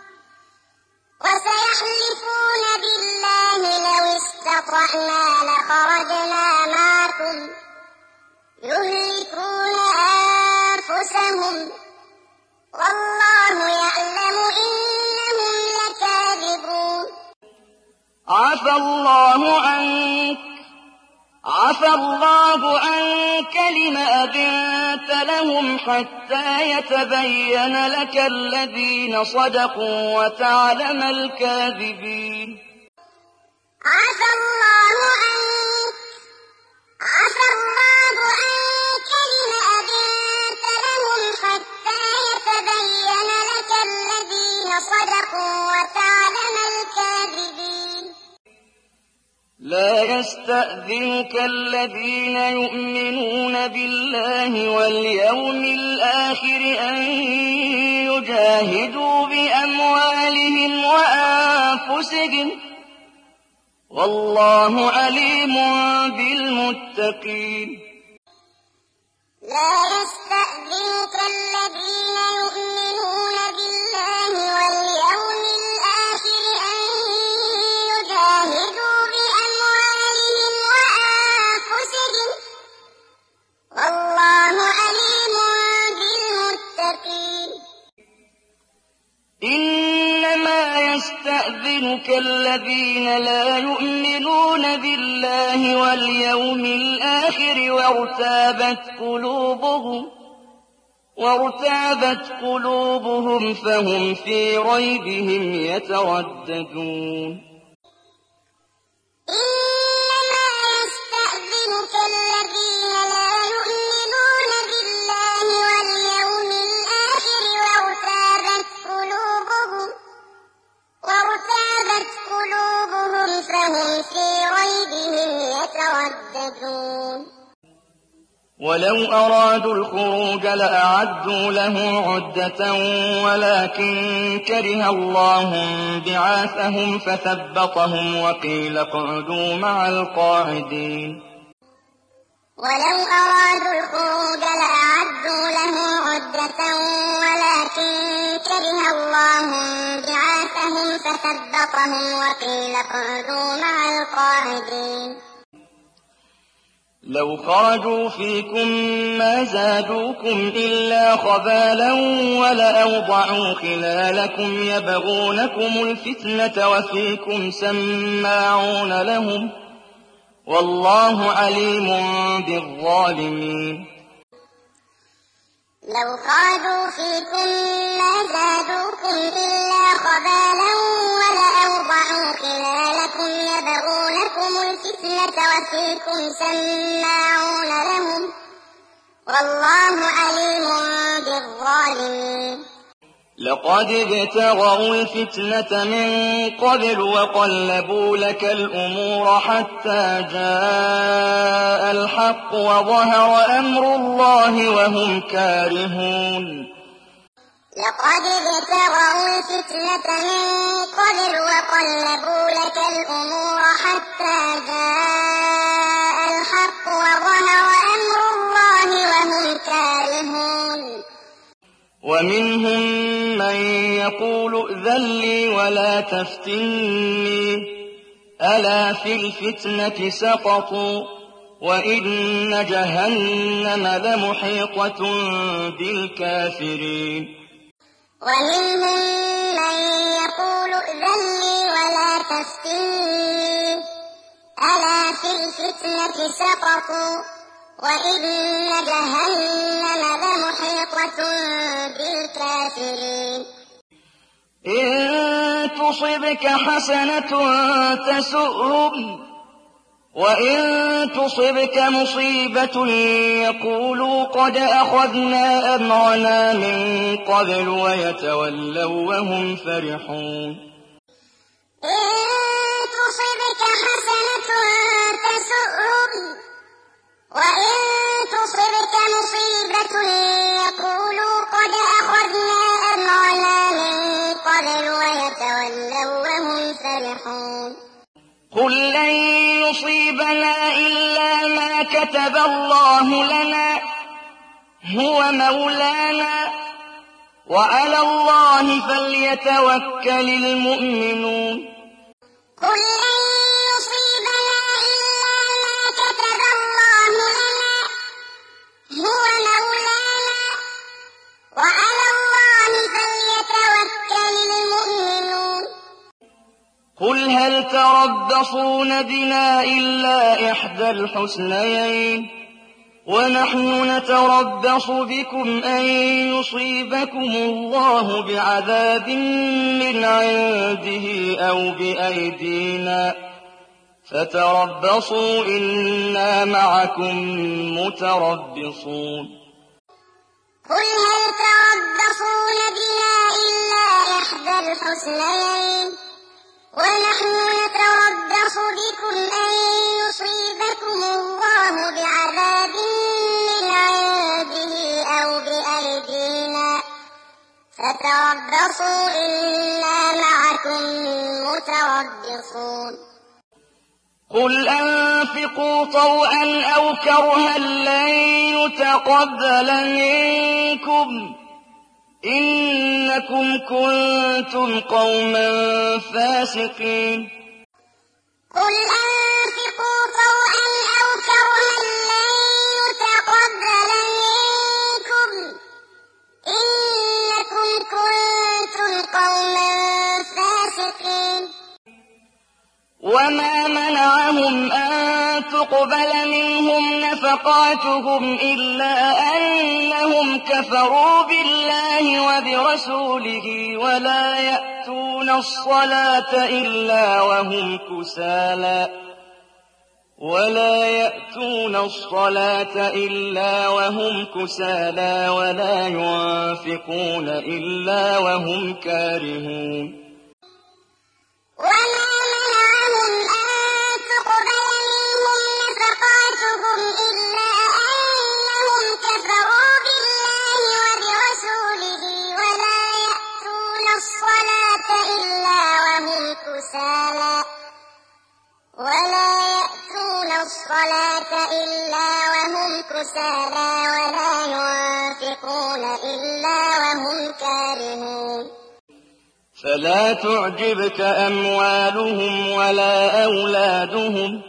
وسيحلفون بالله لو استطعنا لخرجنا معكم يهلكون أنفسهم والله يعلم إنهم لكاذبون. عفى الله عنك عفى الله عنك لما أذنت لهم حتى يتبين لك الذين صدقوا وتعلم الكاذبين. عفى الله عنك عفى الله عنك لما أذنت لهم حتى يتبين لك الذين صدقوا وتعلم الكاذبين. لا يستأذنك الذين يؤمنون بالله واليوم الآخر أن يجاهدوا بأموالهم وأنفسهم والله عليم بالمتقين. لا يستأذنك الذين يؤمنون بالله واليوم الآخر أن يجاهدوا بأموالهم وأنفسهم والله عليم بالمتقين. إنما يستأذنك الذين لا يؤمنون بالله واليوم الآخر وارتابت قلوبهم وارتابت قلوبهم فهم في ريبهم يترددون. إنما يستأذنك الذين لا يؤمنون بالله واليوم الآخر وارتابت قلوبهم وارتابت قلوبهم فهم في ريبهم يترددون. ولو أرادوا الخروج لأعدوا له عدة ولكن كره الله بعاثهم فثبطهم وقيل اقعدوا مع القاعدين. ولو أرادوا الخروج لأعدوا له عدة ولكن كره الله بعاثهم فثبطهم وقيل اقعدوا مع القاعدين. لو خرجوا فيكم ما زادوكم إلا خبالا ولأوضعوا خلالكم يبغونكم الفتنة وفيكم سماعون لهم والله عليم بالظالمين. لو خرجوا فيكم ما زادوكم إلا خبالا ولأوضعوا خلالكم يبغونكم الفتنة وفيكم سماعون لهم والله عليم بالظالمين. لقد ابتغوا الفتنة من قبل وقلبوا لك الأمور حتى جاء الحق وظهر أمر الله وهم كارهون. لقد ابتغوا الفتنة من قبل وقلبوا لك الأمور حتى جاء الحق وظهر أمر الله وهم كارهون. ومنهم من يقول ائذن لي ولا تفتني ألا في الفتنة سقطوا وإن جهنم لمحيطة بالكافرين. ومنهم من يقول ائذن لي ولا تفتني ألا في الفتنة سقطوا وإن جهنم لمحيطة بالكافرين. إن تصبك حسنة تسؤهم وإن تصبك مصيبة يقولوا قد أخذنا أمرنا من قبل ويتولوا وهم فرحون. إن تصبك حسنة تسؤهم وإن تصبك مصيبة يقولوا قد أخذنا أمرنا من قبل ويتولوا وهم فرحون. قل لن يصيبنا إلا ما كتب الله لنا هو مولانا وعلى الله فليتوكل المؤمنون. قل لن يصيبنا إلا ما كتب الله لنا هو مولانا وعلى الله فليتوكل المؤمنون. قل هل تربصون بنا إلا إحدى الحسنيين ونحن نتربص بكم أن يصيبكم الله بعذاب من عنده أو بأيدينا فتربصوا إنا معكم متربصون. قل هل تربصون بنا إلا إحدى الحسنيين ونحن نتربص بكم أن يصيبكم الله بعذاب من عنده أو بأيدينا فتربصوا إنا معكم متربصون. قل أنفقوا طوعا أو كرها لن يتقبل منكم إنكم كنتم قوما فاسقين. قل أنفقوا طوعا أو كرها لن يتقبل منكم إنكم كنتم قوما فاسقين. وما منعهم أن تقبل منهم نفقاتهم إلا أنهم كفروا بالله وبرسوله ولا يأتون الصلاة إلا وهم كسالى ولا يأتون الصلاة إلا وهم كسالى ولا ينفقون إلا وهم كارهون. وما منعهم أن تقبل منهم نفقاتهم إلا أنهم كفروا بالله وبرسوله ولا يأتون الصلاة إلا وهم كسالى ولا يأتون الصلاة إلا وهم وهم كسالى ولا ينفقون إلا وهم كارهون فلا تعجبك أموالهم ولا أولادهم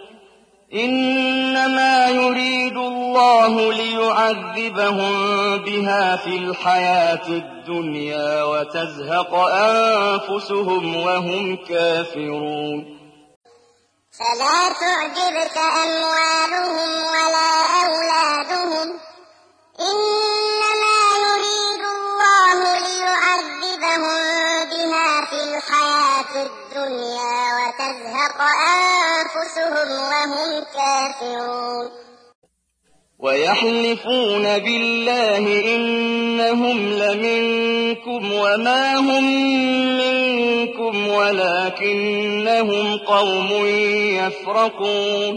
إنما يريد الله ليعذبهم بها في الحياة الدنيا وتزهق أنفسهم وهم كافرون فلا تعجبك أموالهم ولا أولادهم إنما يريد الله ليعذبهم بها في الحياة الدنيا وتزهق أنفسهم وهم كافرون ويحلفون بالله إنهم لمنكم وما هم منكم ولكنهم قوم يفرقون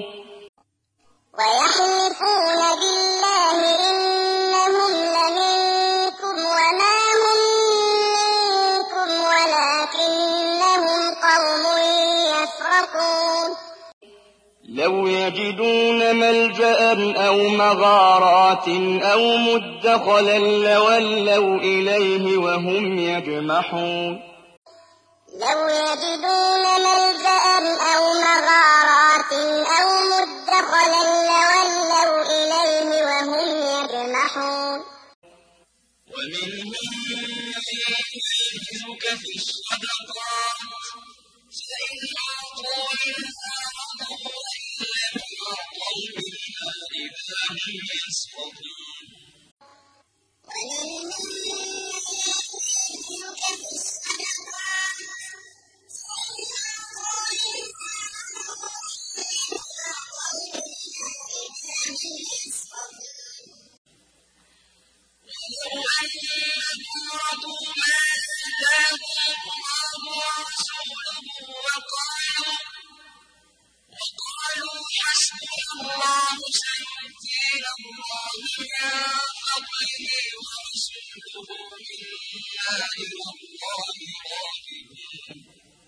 ويحلفون بالله إنهم لمنكم وما هم منكم ولكنهم قوم يفرقون لو يجدون ملجأ أو مغارات أو مدخلا لولوا إليه وهم يجمحون لو يجدون ملجأ أو مغارات أو مدخلا لولوا إليه وهم يجمحون ومنهم من يلمزك في الصدقات فإن أعطوا منها رضوا وإن لم يعطوا منها إذا هم يسخطون ومنهم من يلمزك في الصدقات فإن أعطوا منها رضوا وإن لم يعطوا منها إذا هم يسخطون ولو أنهم رضوا ما آتاهم الله ورسوله وقالوا وقالوا حسبنا الله سيؤتينا الله من فضله ورسوله إنا إلى الله راغبون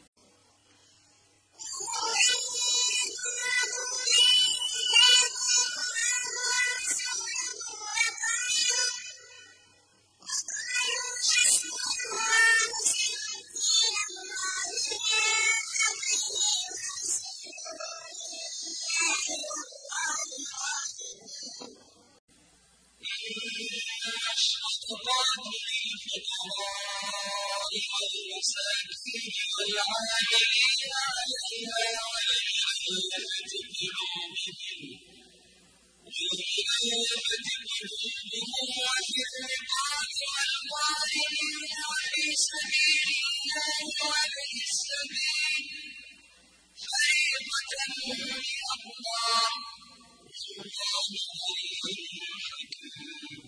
الصدقات للفقراء والمساكين والعاملين عليها والمؤلفة قلوبهم والمؤلفة قلوبهم وفي الرقاب والغارمين وفي سبيل الله وابن السبيل فريضة من الله والله عليم حكيم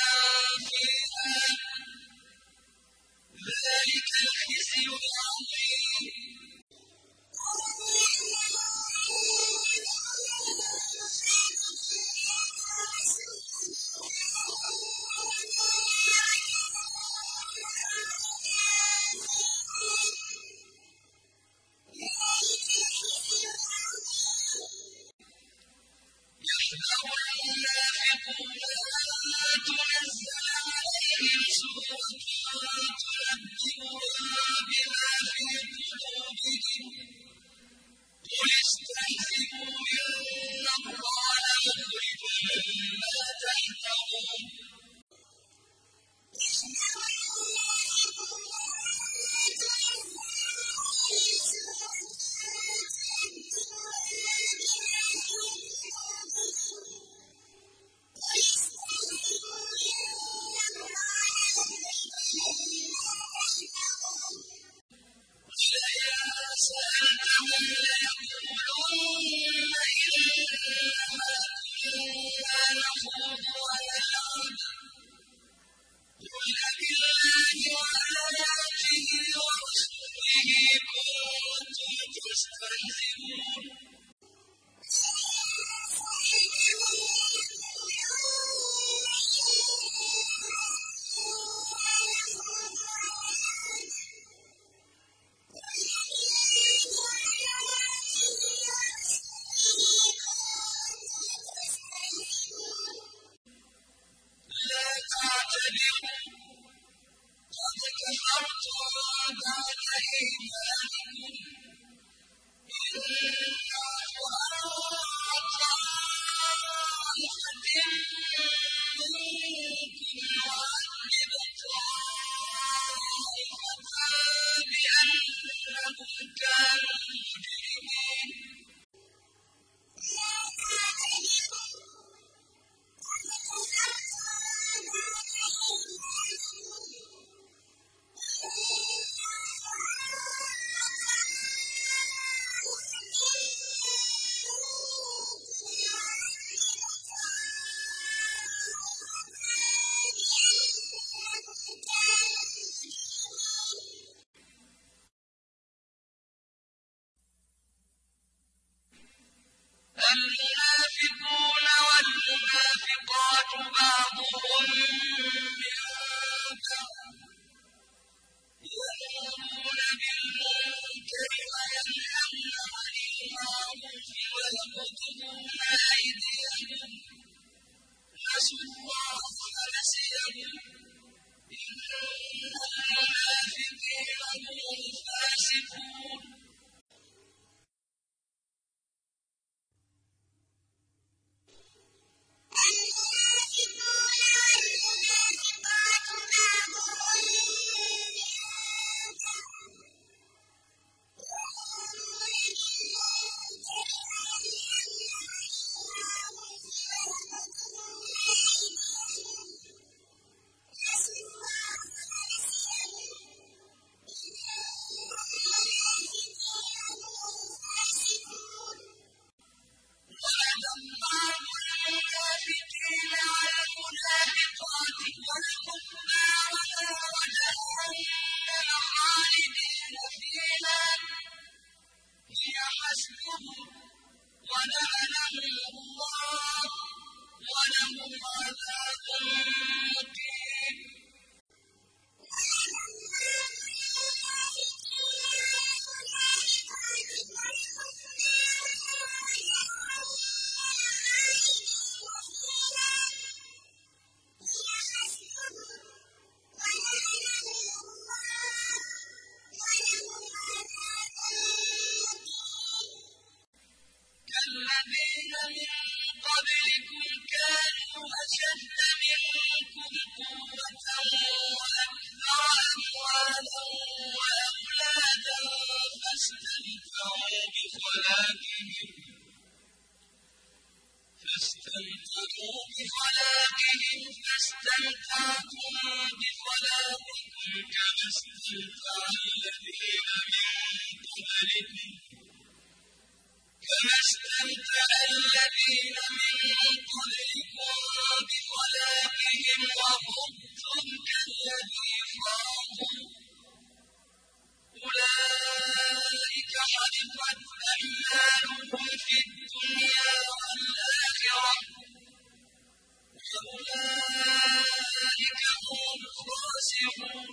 فيها ذلك الخزي العظيم يحذر المنافقون أن تنزل عليهم سورة تنبئهم بما في قلوبهم قل استهزئوا إن الله مخرج ما تحذرون ولئن سألتهم ليقولن إنما كنا نخوض ونلعب قل أبالله وآياته ورسوله كنتم تستهزئون لا تعتذروا قد كفرتم بعد إيمانكم إن نعف عن طائفة منكم نعذب طائفة بأنهم كانوا مجرمين المنافقون والمنافقات بعضهم من بعض يأمرون بالمنكر وينهون عن المعروف ويقبضون أيديهم نسوا الله فنسيهم إن المنافقين هم الفاسقون وعد الله المنافقين والمنافقات ولهم نار جهنم خالدين فيها هي حسبهم ولعنهم الله ولهم عذاب مقيم كالذين من قبلكم كانوا أشد منكم قوة وأكثر أموالا وأولادا فاستمتعوا بخلاقهم فاستمتعوا بخلاقهم فاستمتعتم بخلاقكم كما استمتع الذين من قبلكم كما استمتع الذين من قبلكم بخلاقهم وخضتم كالذي خاضوا أولئك حبطت أعمالهم في الدنيا والآخرة وأولئك هم الخاسرون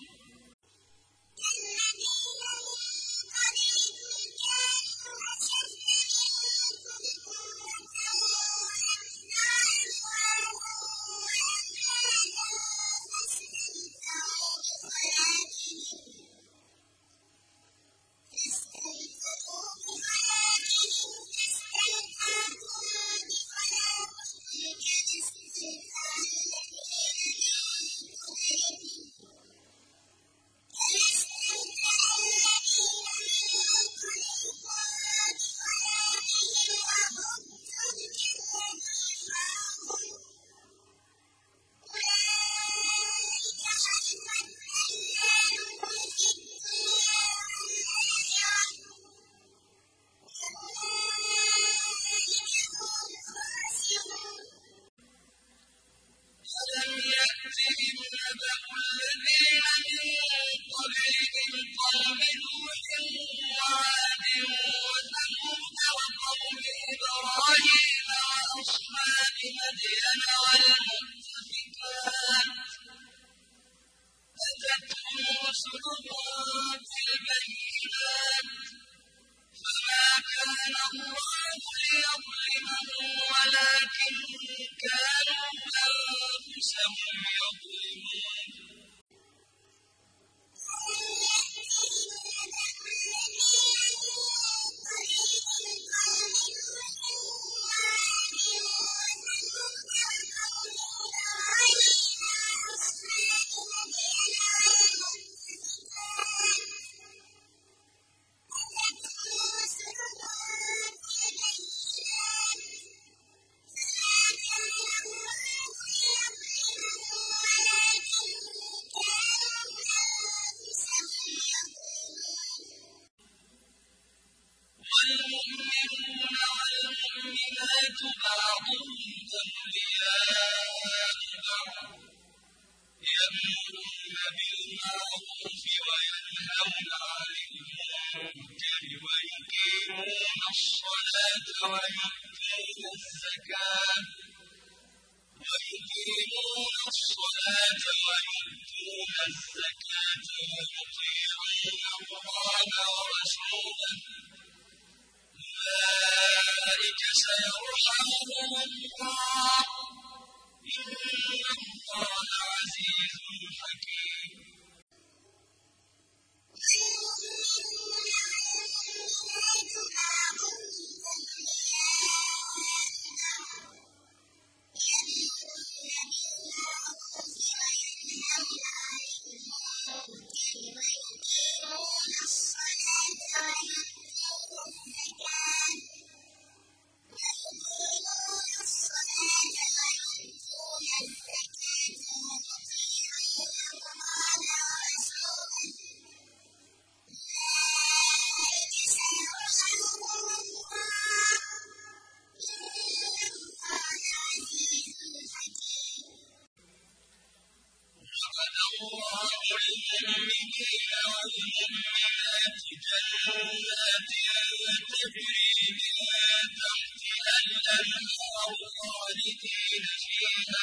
ألم يأتهم نبأ الذين من قبلهم قوم نوح وعاد وثمود وقوم إبراهيم وأصحاب مدين والمؤتفكات أتتهم رسلهم بالبينات فما كان الله ليظلمهم ولكن كانوا أنفسهم يظلمون والمؤمنون والمؤمنات بعضهم أولياء بعض يأمرون بالمعروف وينهون عن المنكر ويقيمون الصلاة ويؤتون الزكاة ويقيمون الصلاة ويؤتون الزكاة ويطيعون الله ورسوله أولئك سيرحمهم الله إن الله عزيز حكيم المؤمنين والمؤمنات جنات تجري من تحتها الأنهار خالدين فيها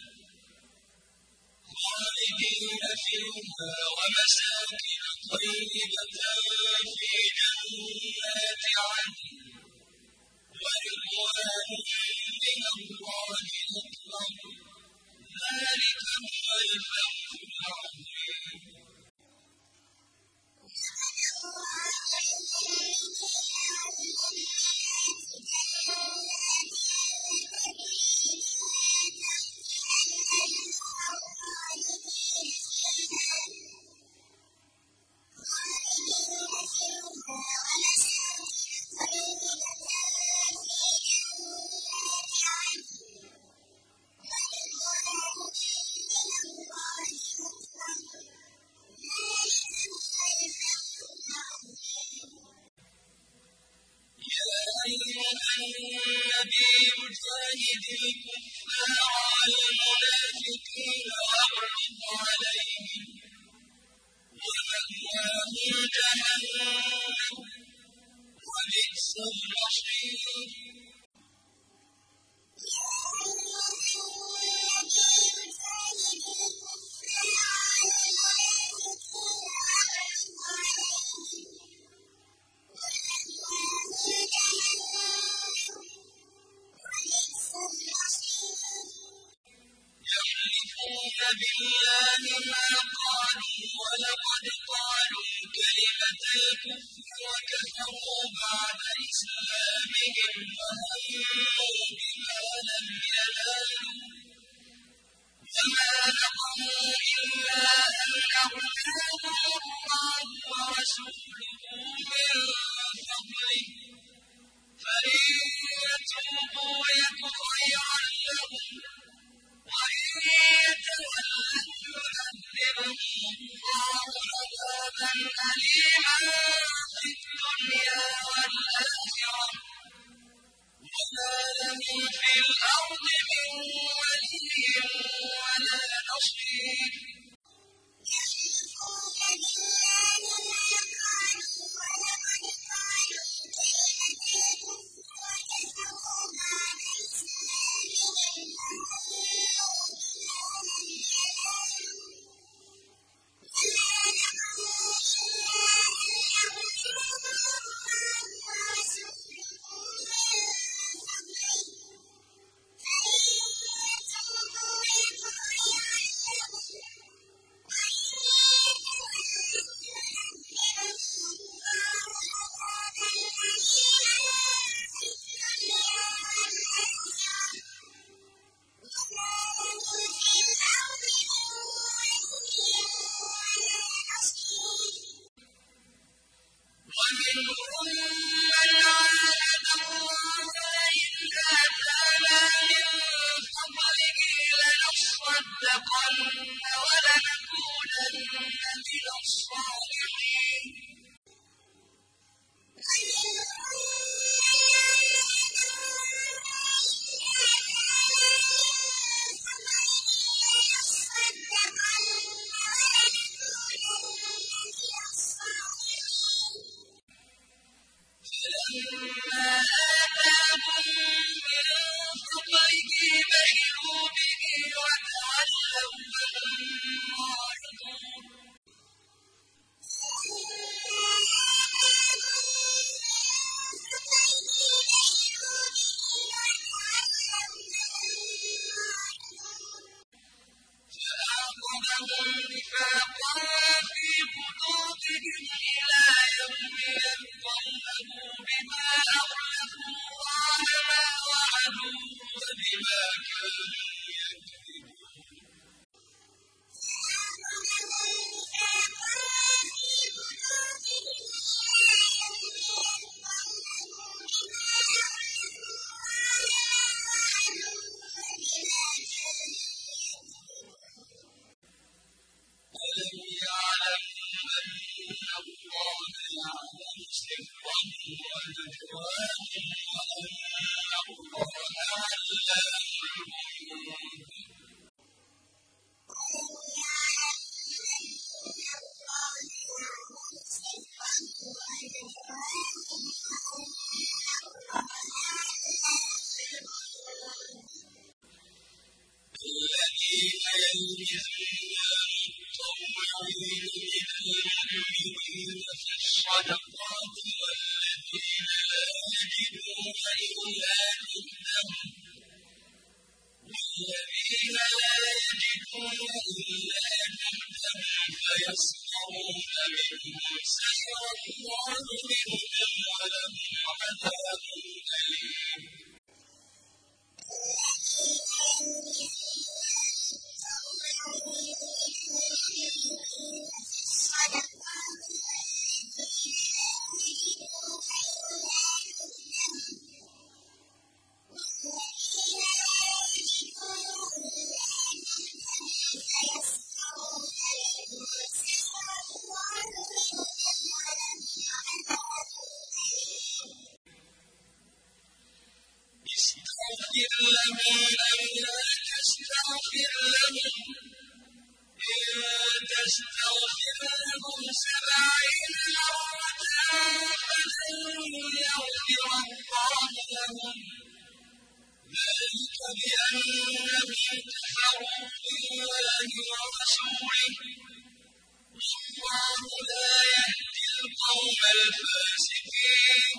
خالدين فيها ومساكن طيبة في جنات عدن ورضوان من الله أكبر ذلك هو الفوز العظيم جاهد الكفار والمنافقين واغلظ عليهم ومأواهم جهنم وبئس المصير. يحلفون بالله ما قالوا ولقد قالوا كلمة الكفر وكفروا بعد إسلامهم وهموا بما لم ينالوا وما نقموا إلا أن أغناهم الله ورسوله من فضله فإن يتوبوا يك خيرا لهم وإن يتولوا يعذبهم الله عذابا أليما في الدنيا والآخرة وما لهم في الأرض من ولي ولا نصير. يحلفون بالله ما قالوا ولقد قالوا كلمة الكفر وكفروا بعد إسلامهم وهموا بما لم ينالوا وما نقموا إلا أن أغناهم الله ورسوله من فضله فإن يتوبوا يك خيرا لهم وإن يتولوا يعذبهم الله عذابا أليما في الدنيا والآخرة وما لهم في الأرض من ولي ولا نصير. ومنهم من عاهد الله لئن آتانا من فضله لنصدقن ولنكونن من الصالحين. فلما آتاهم من فضله بخلوا به وتولوا وهم معرضون. فأعقبهم نفاقا في قلوبهم إلى يوم يلقونه بما أخلفوا الله ما وعدوه وبما كانوا يكذبون. ألم يعلموا أن الله يعلم سرهم ونجواهم وأن الله علام الغيوب. الذين يلمزون المطوعين من المؤمنين في الصدقات والذين لا يجدون إلا جهدهم والذين لا يجدون إلا جهدهم فيسخرون منهم سخر الله منهم ولهم عذاب أليم. لهم أم لا تستغفر لهم إن تستغفر لهم سبعين مرة فلن يغفر الله لهم ذلك بأنهم كفروا بالله ورسوله والله لا يهدي القوم الفاسقين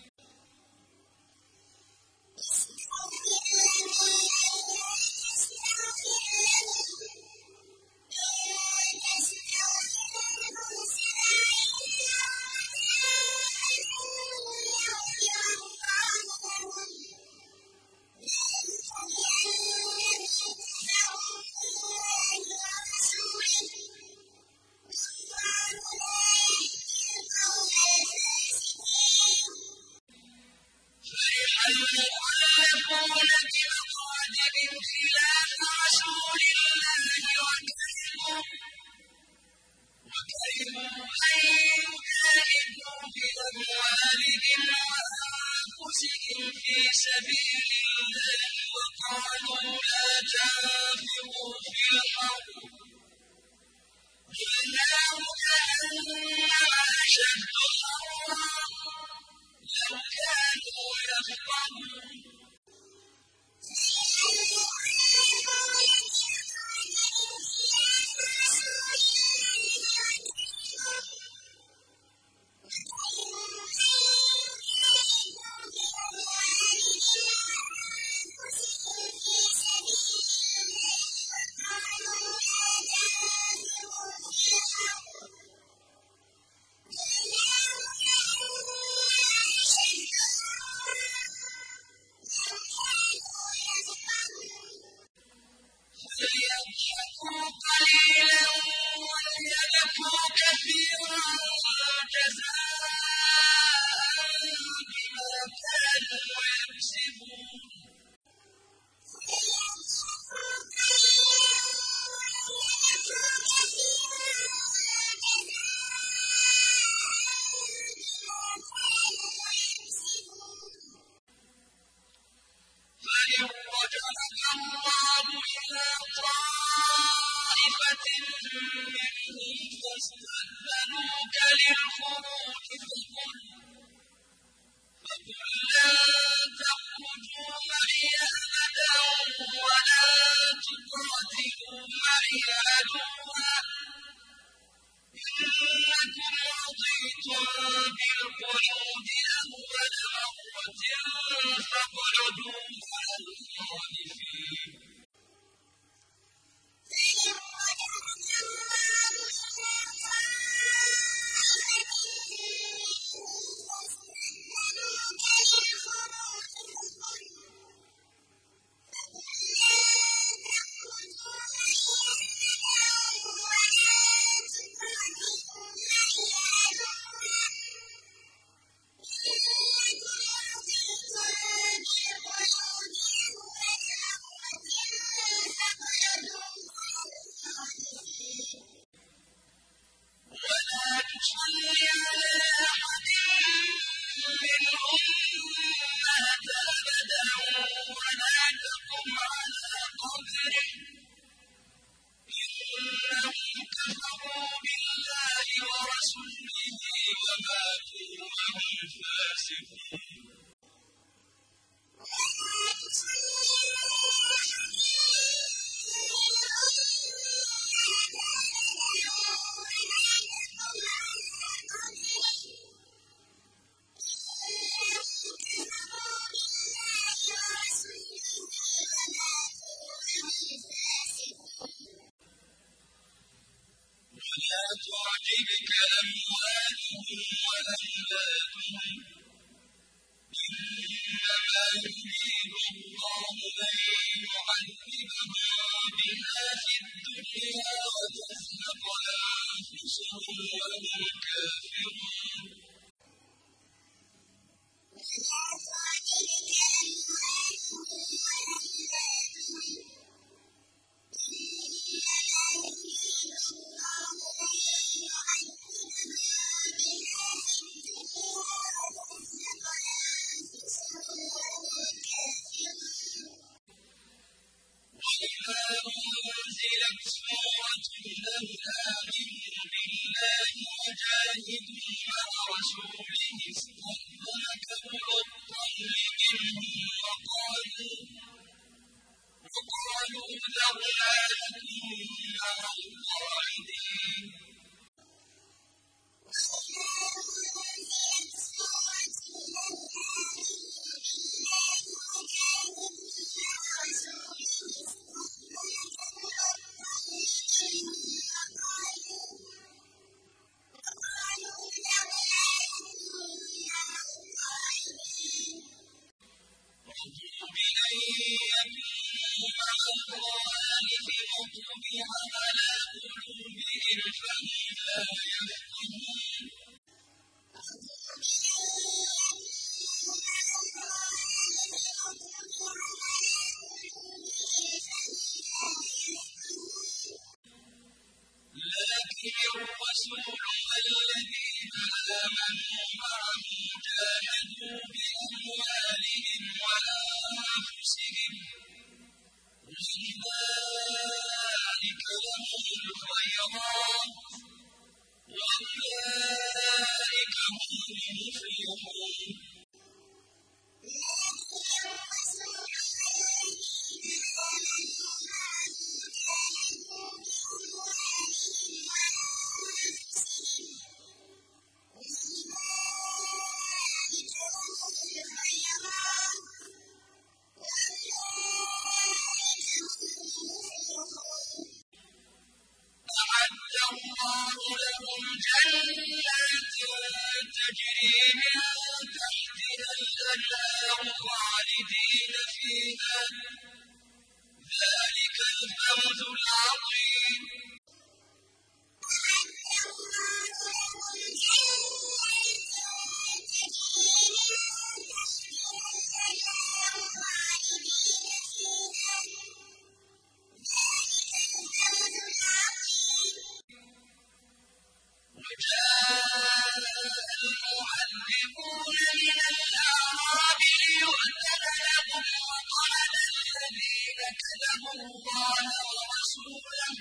المخلفون بمقعدهم خلاف رسول الله وكرهوا وكرهوا أن يجاهدوا بأموالهم وأنفسهم في سبيل الله وقالوا لا تنفروا في الحرب قل نار جهنم أشد حرا لو كانوا يفقهون فليضحكوا قليلا وليبكوا كثيرا جزاء بما كانوا يكسبون فإن رجعك الله إلى طائفة منهم فاستأذنوك للخروج فقل فقل لن تخرجوا معي أبدا ولن تقاتلوا معي عدوا إنكم رضيتم بالقعود أول مرة فاقعدوا مع الخالفين ولا تصل على أحد منهم مات أبدا ولا تقم على قبره إنهم كفروا بالله ورسوله وماتوا وهم فاسقون ولا تعجبك أموالهم وأولادهم إنما يريد الله أن يعذبهم بها في الدنيا وتزهق أنفسهم وهم كافرون آمنوا بالله وجاهدوا مع رسوله استأذنك أولو الطول منهم وقالوا وقالوا ذرنا نكن مع القاعدين. وطبع على قلوبهم فهم لا يفقهون. لكن الرسول والذين آمنوا معه جاهدوا بأموالهم وأنفسهم وأولئك لهم الخيرات وأولئك هم المفلحون. أعد الله لهم جنات تجري من تحتها الأنهار خالدين فيها ذلك الفوز العظيم. وجاء المعذبون من الأعراب ليؤذن لهم وقال الذين كذبوا الله ورسوله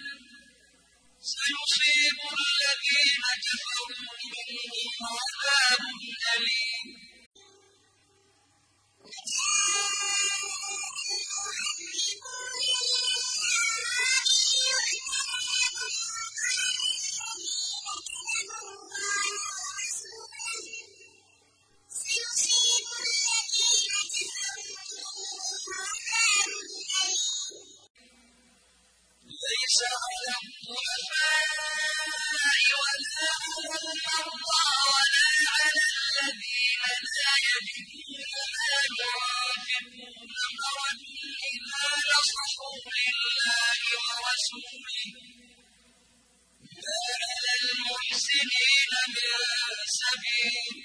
سيصيب الذين كفروا منهم عذاب أليم. ليس على الضعفاء ولا على المرضى ولا على الذين لا يجدون ما ينفقون حرج إذا نصحوا لله ورسوله ما على المحسنين من سبيل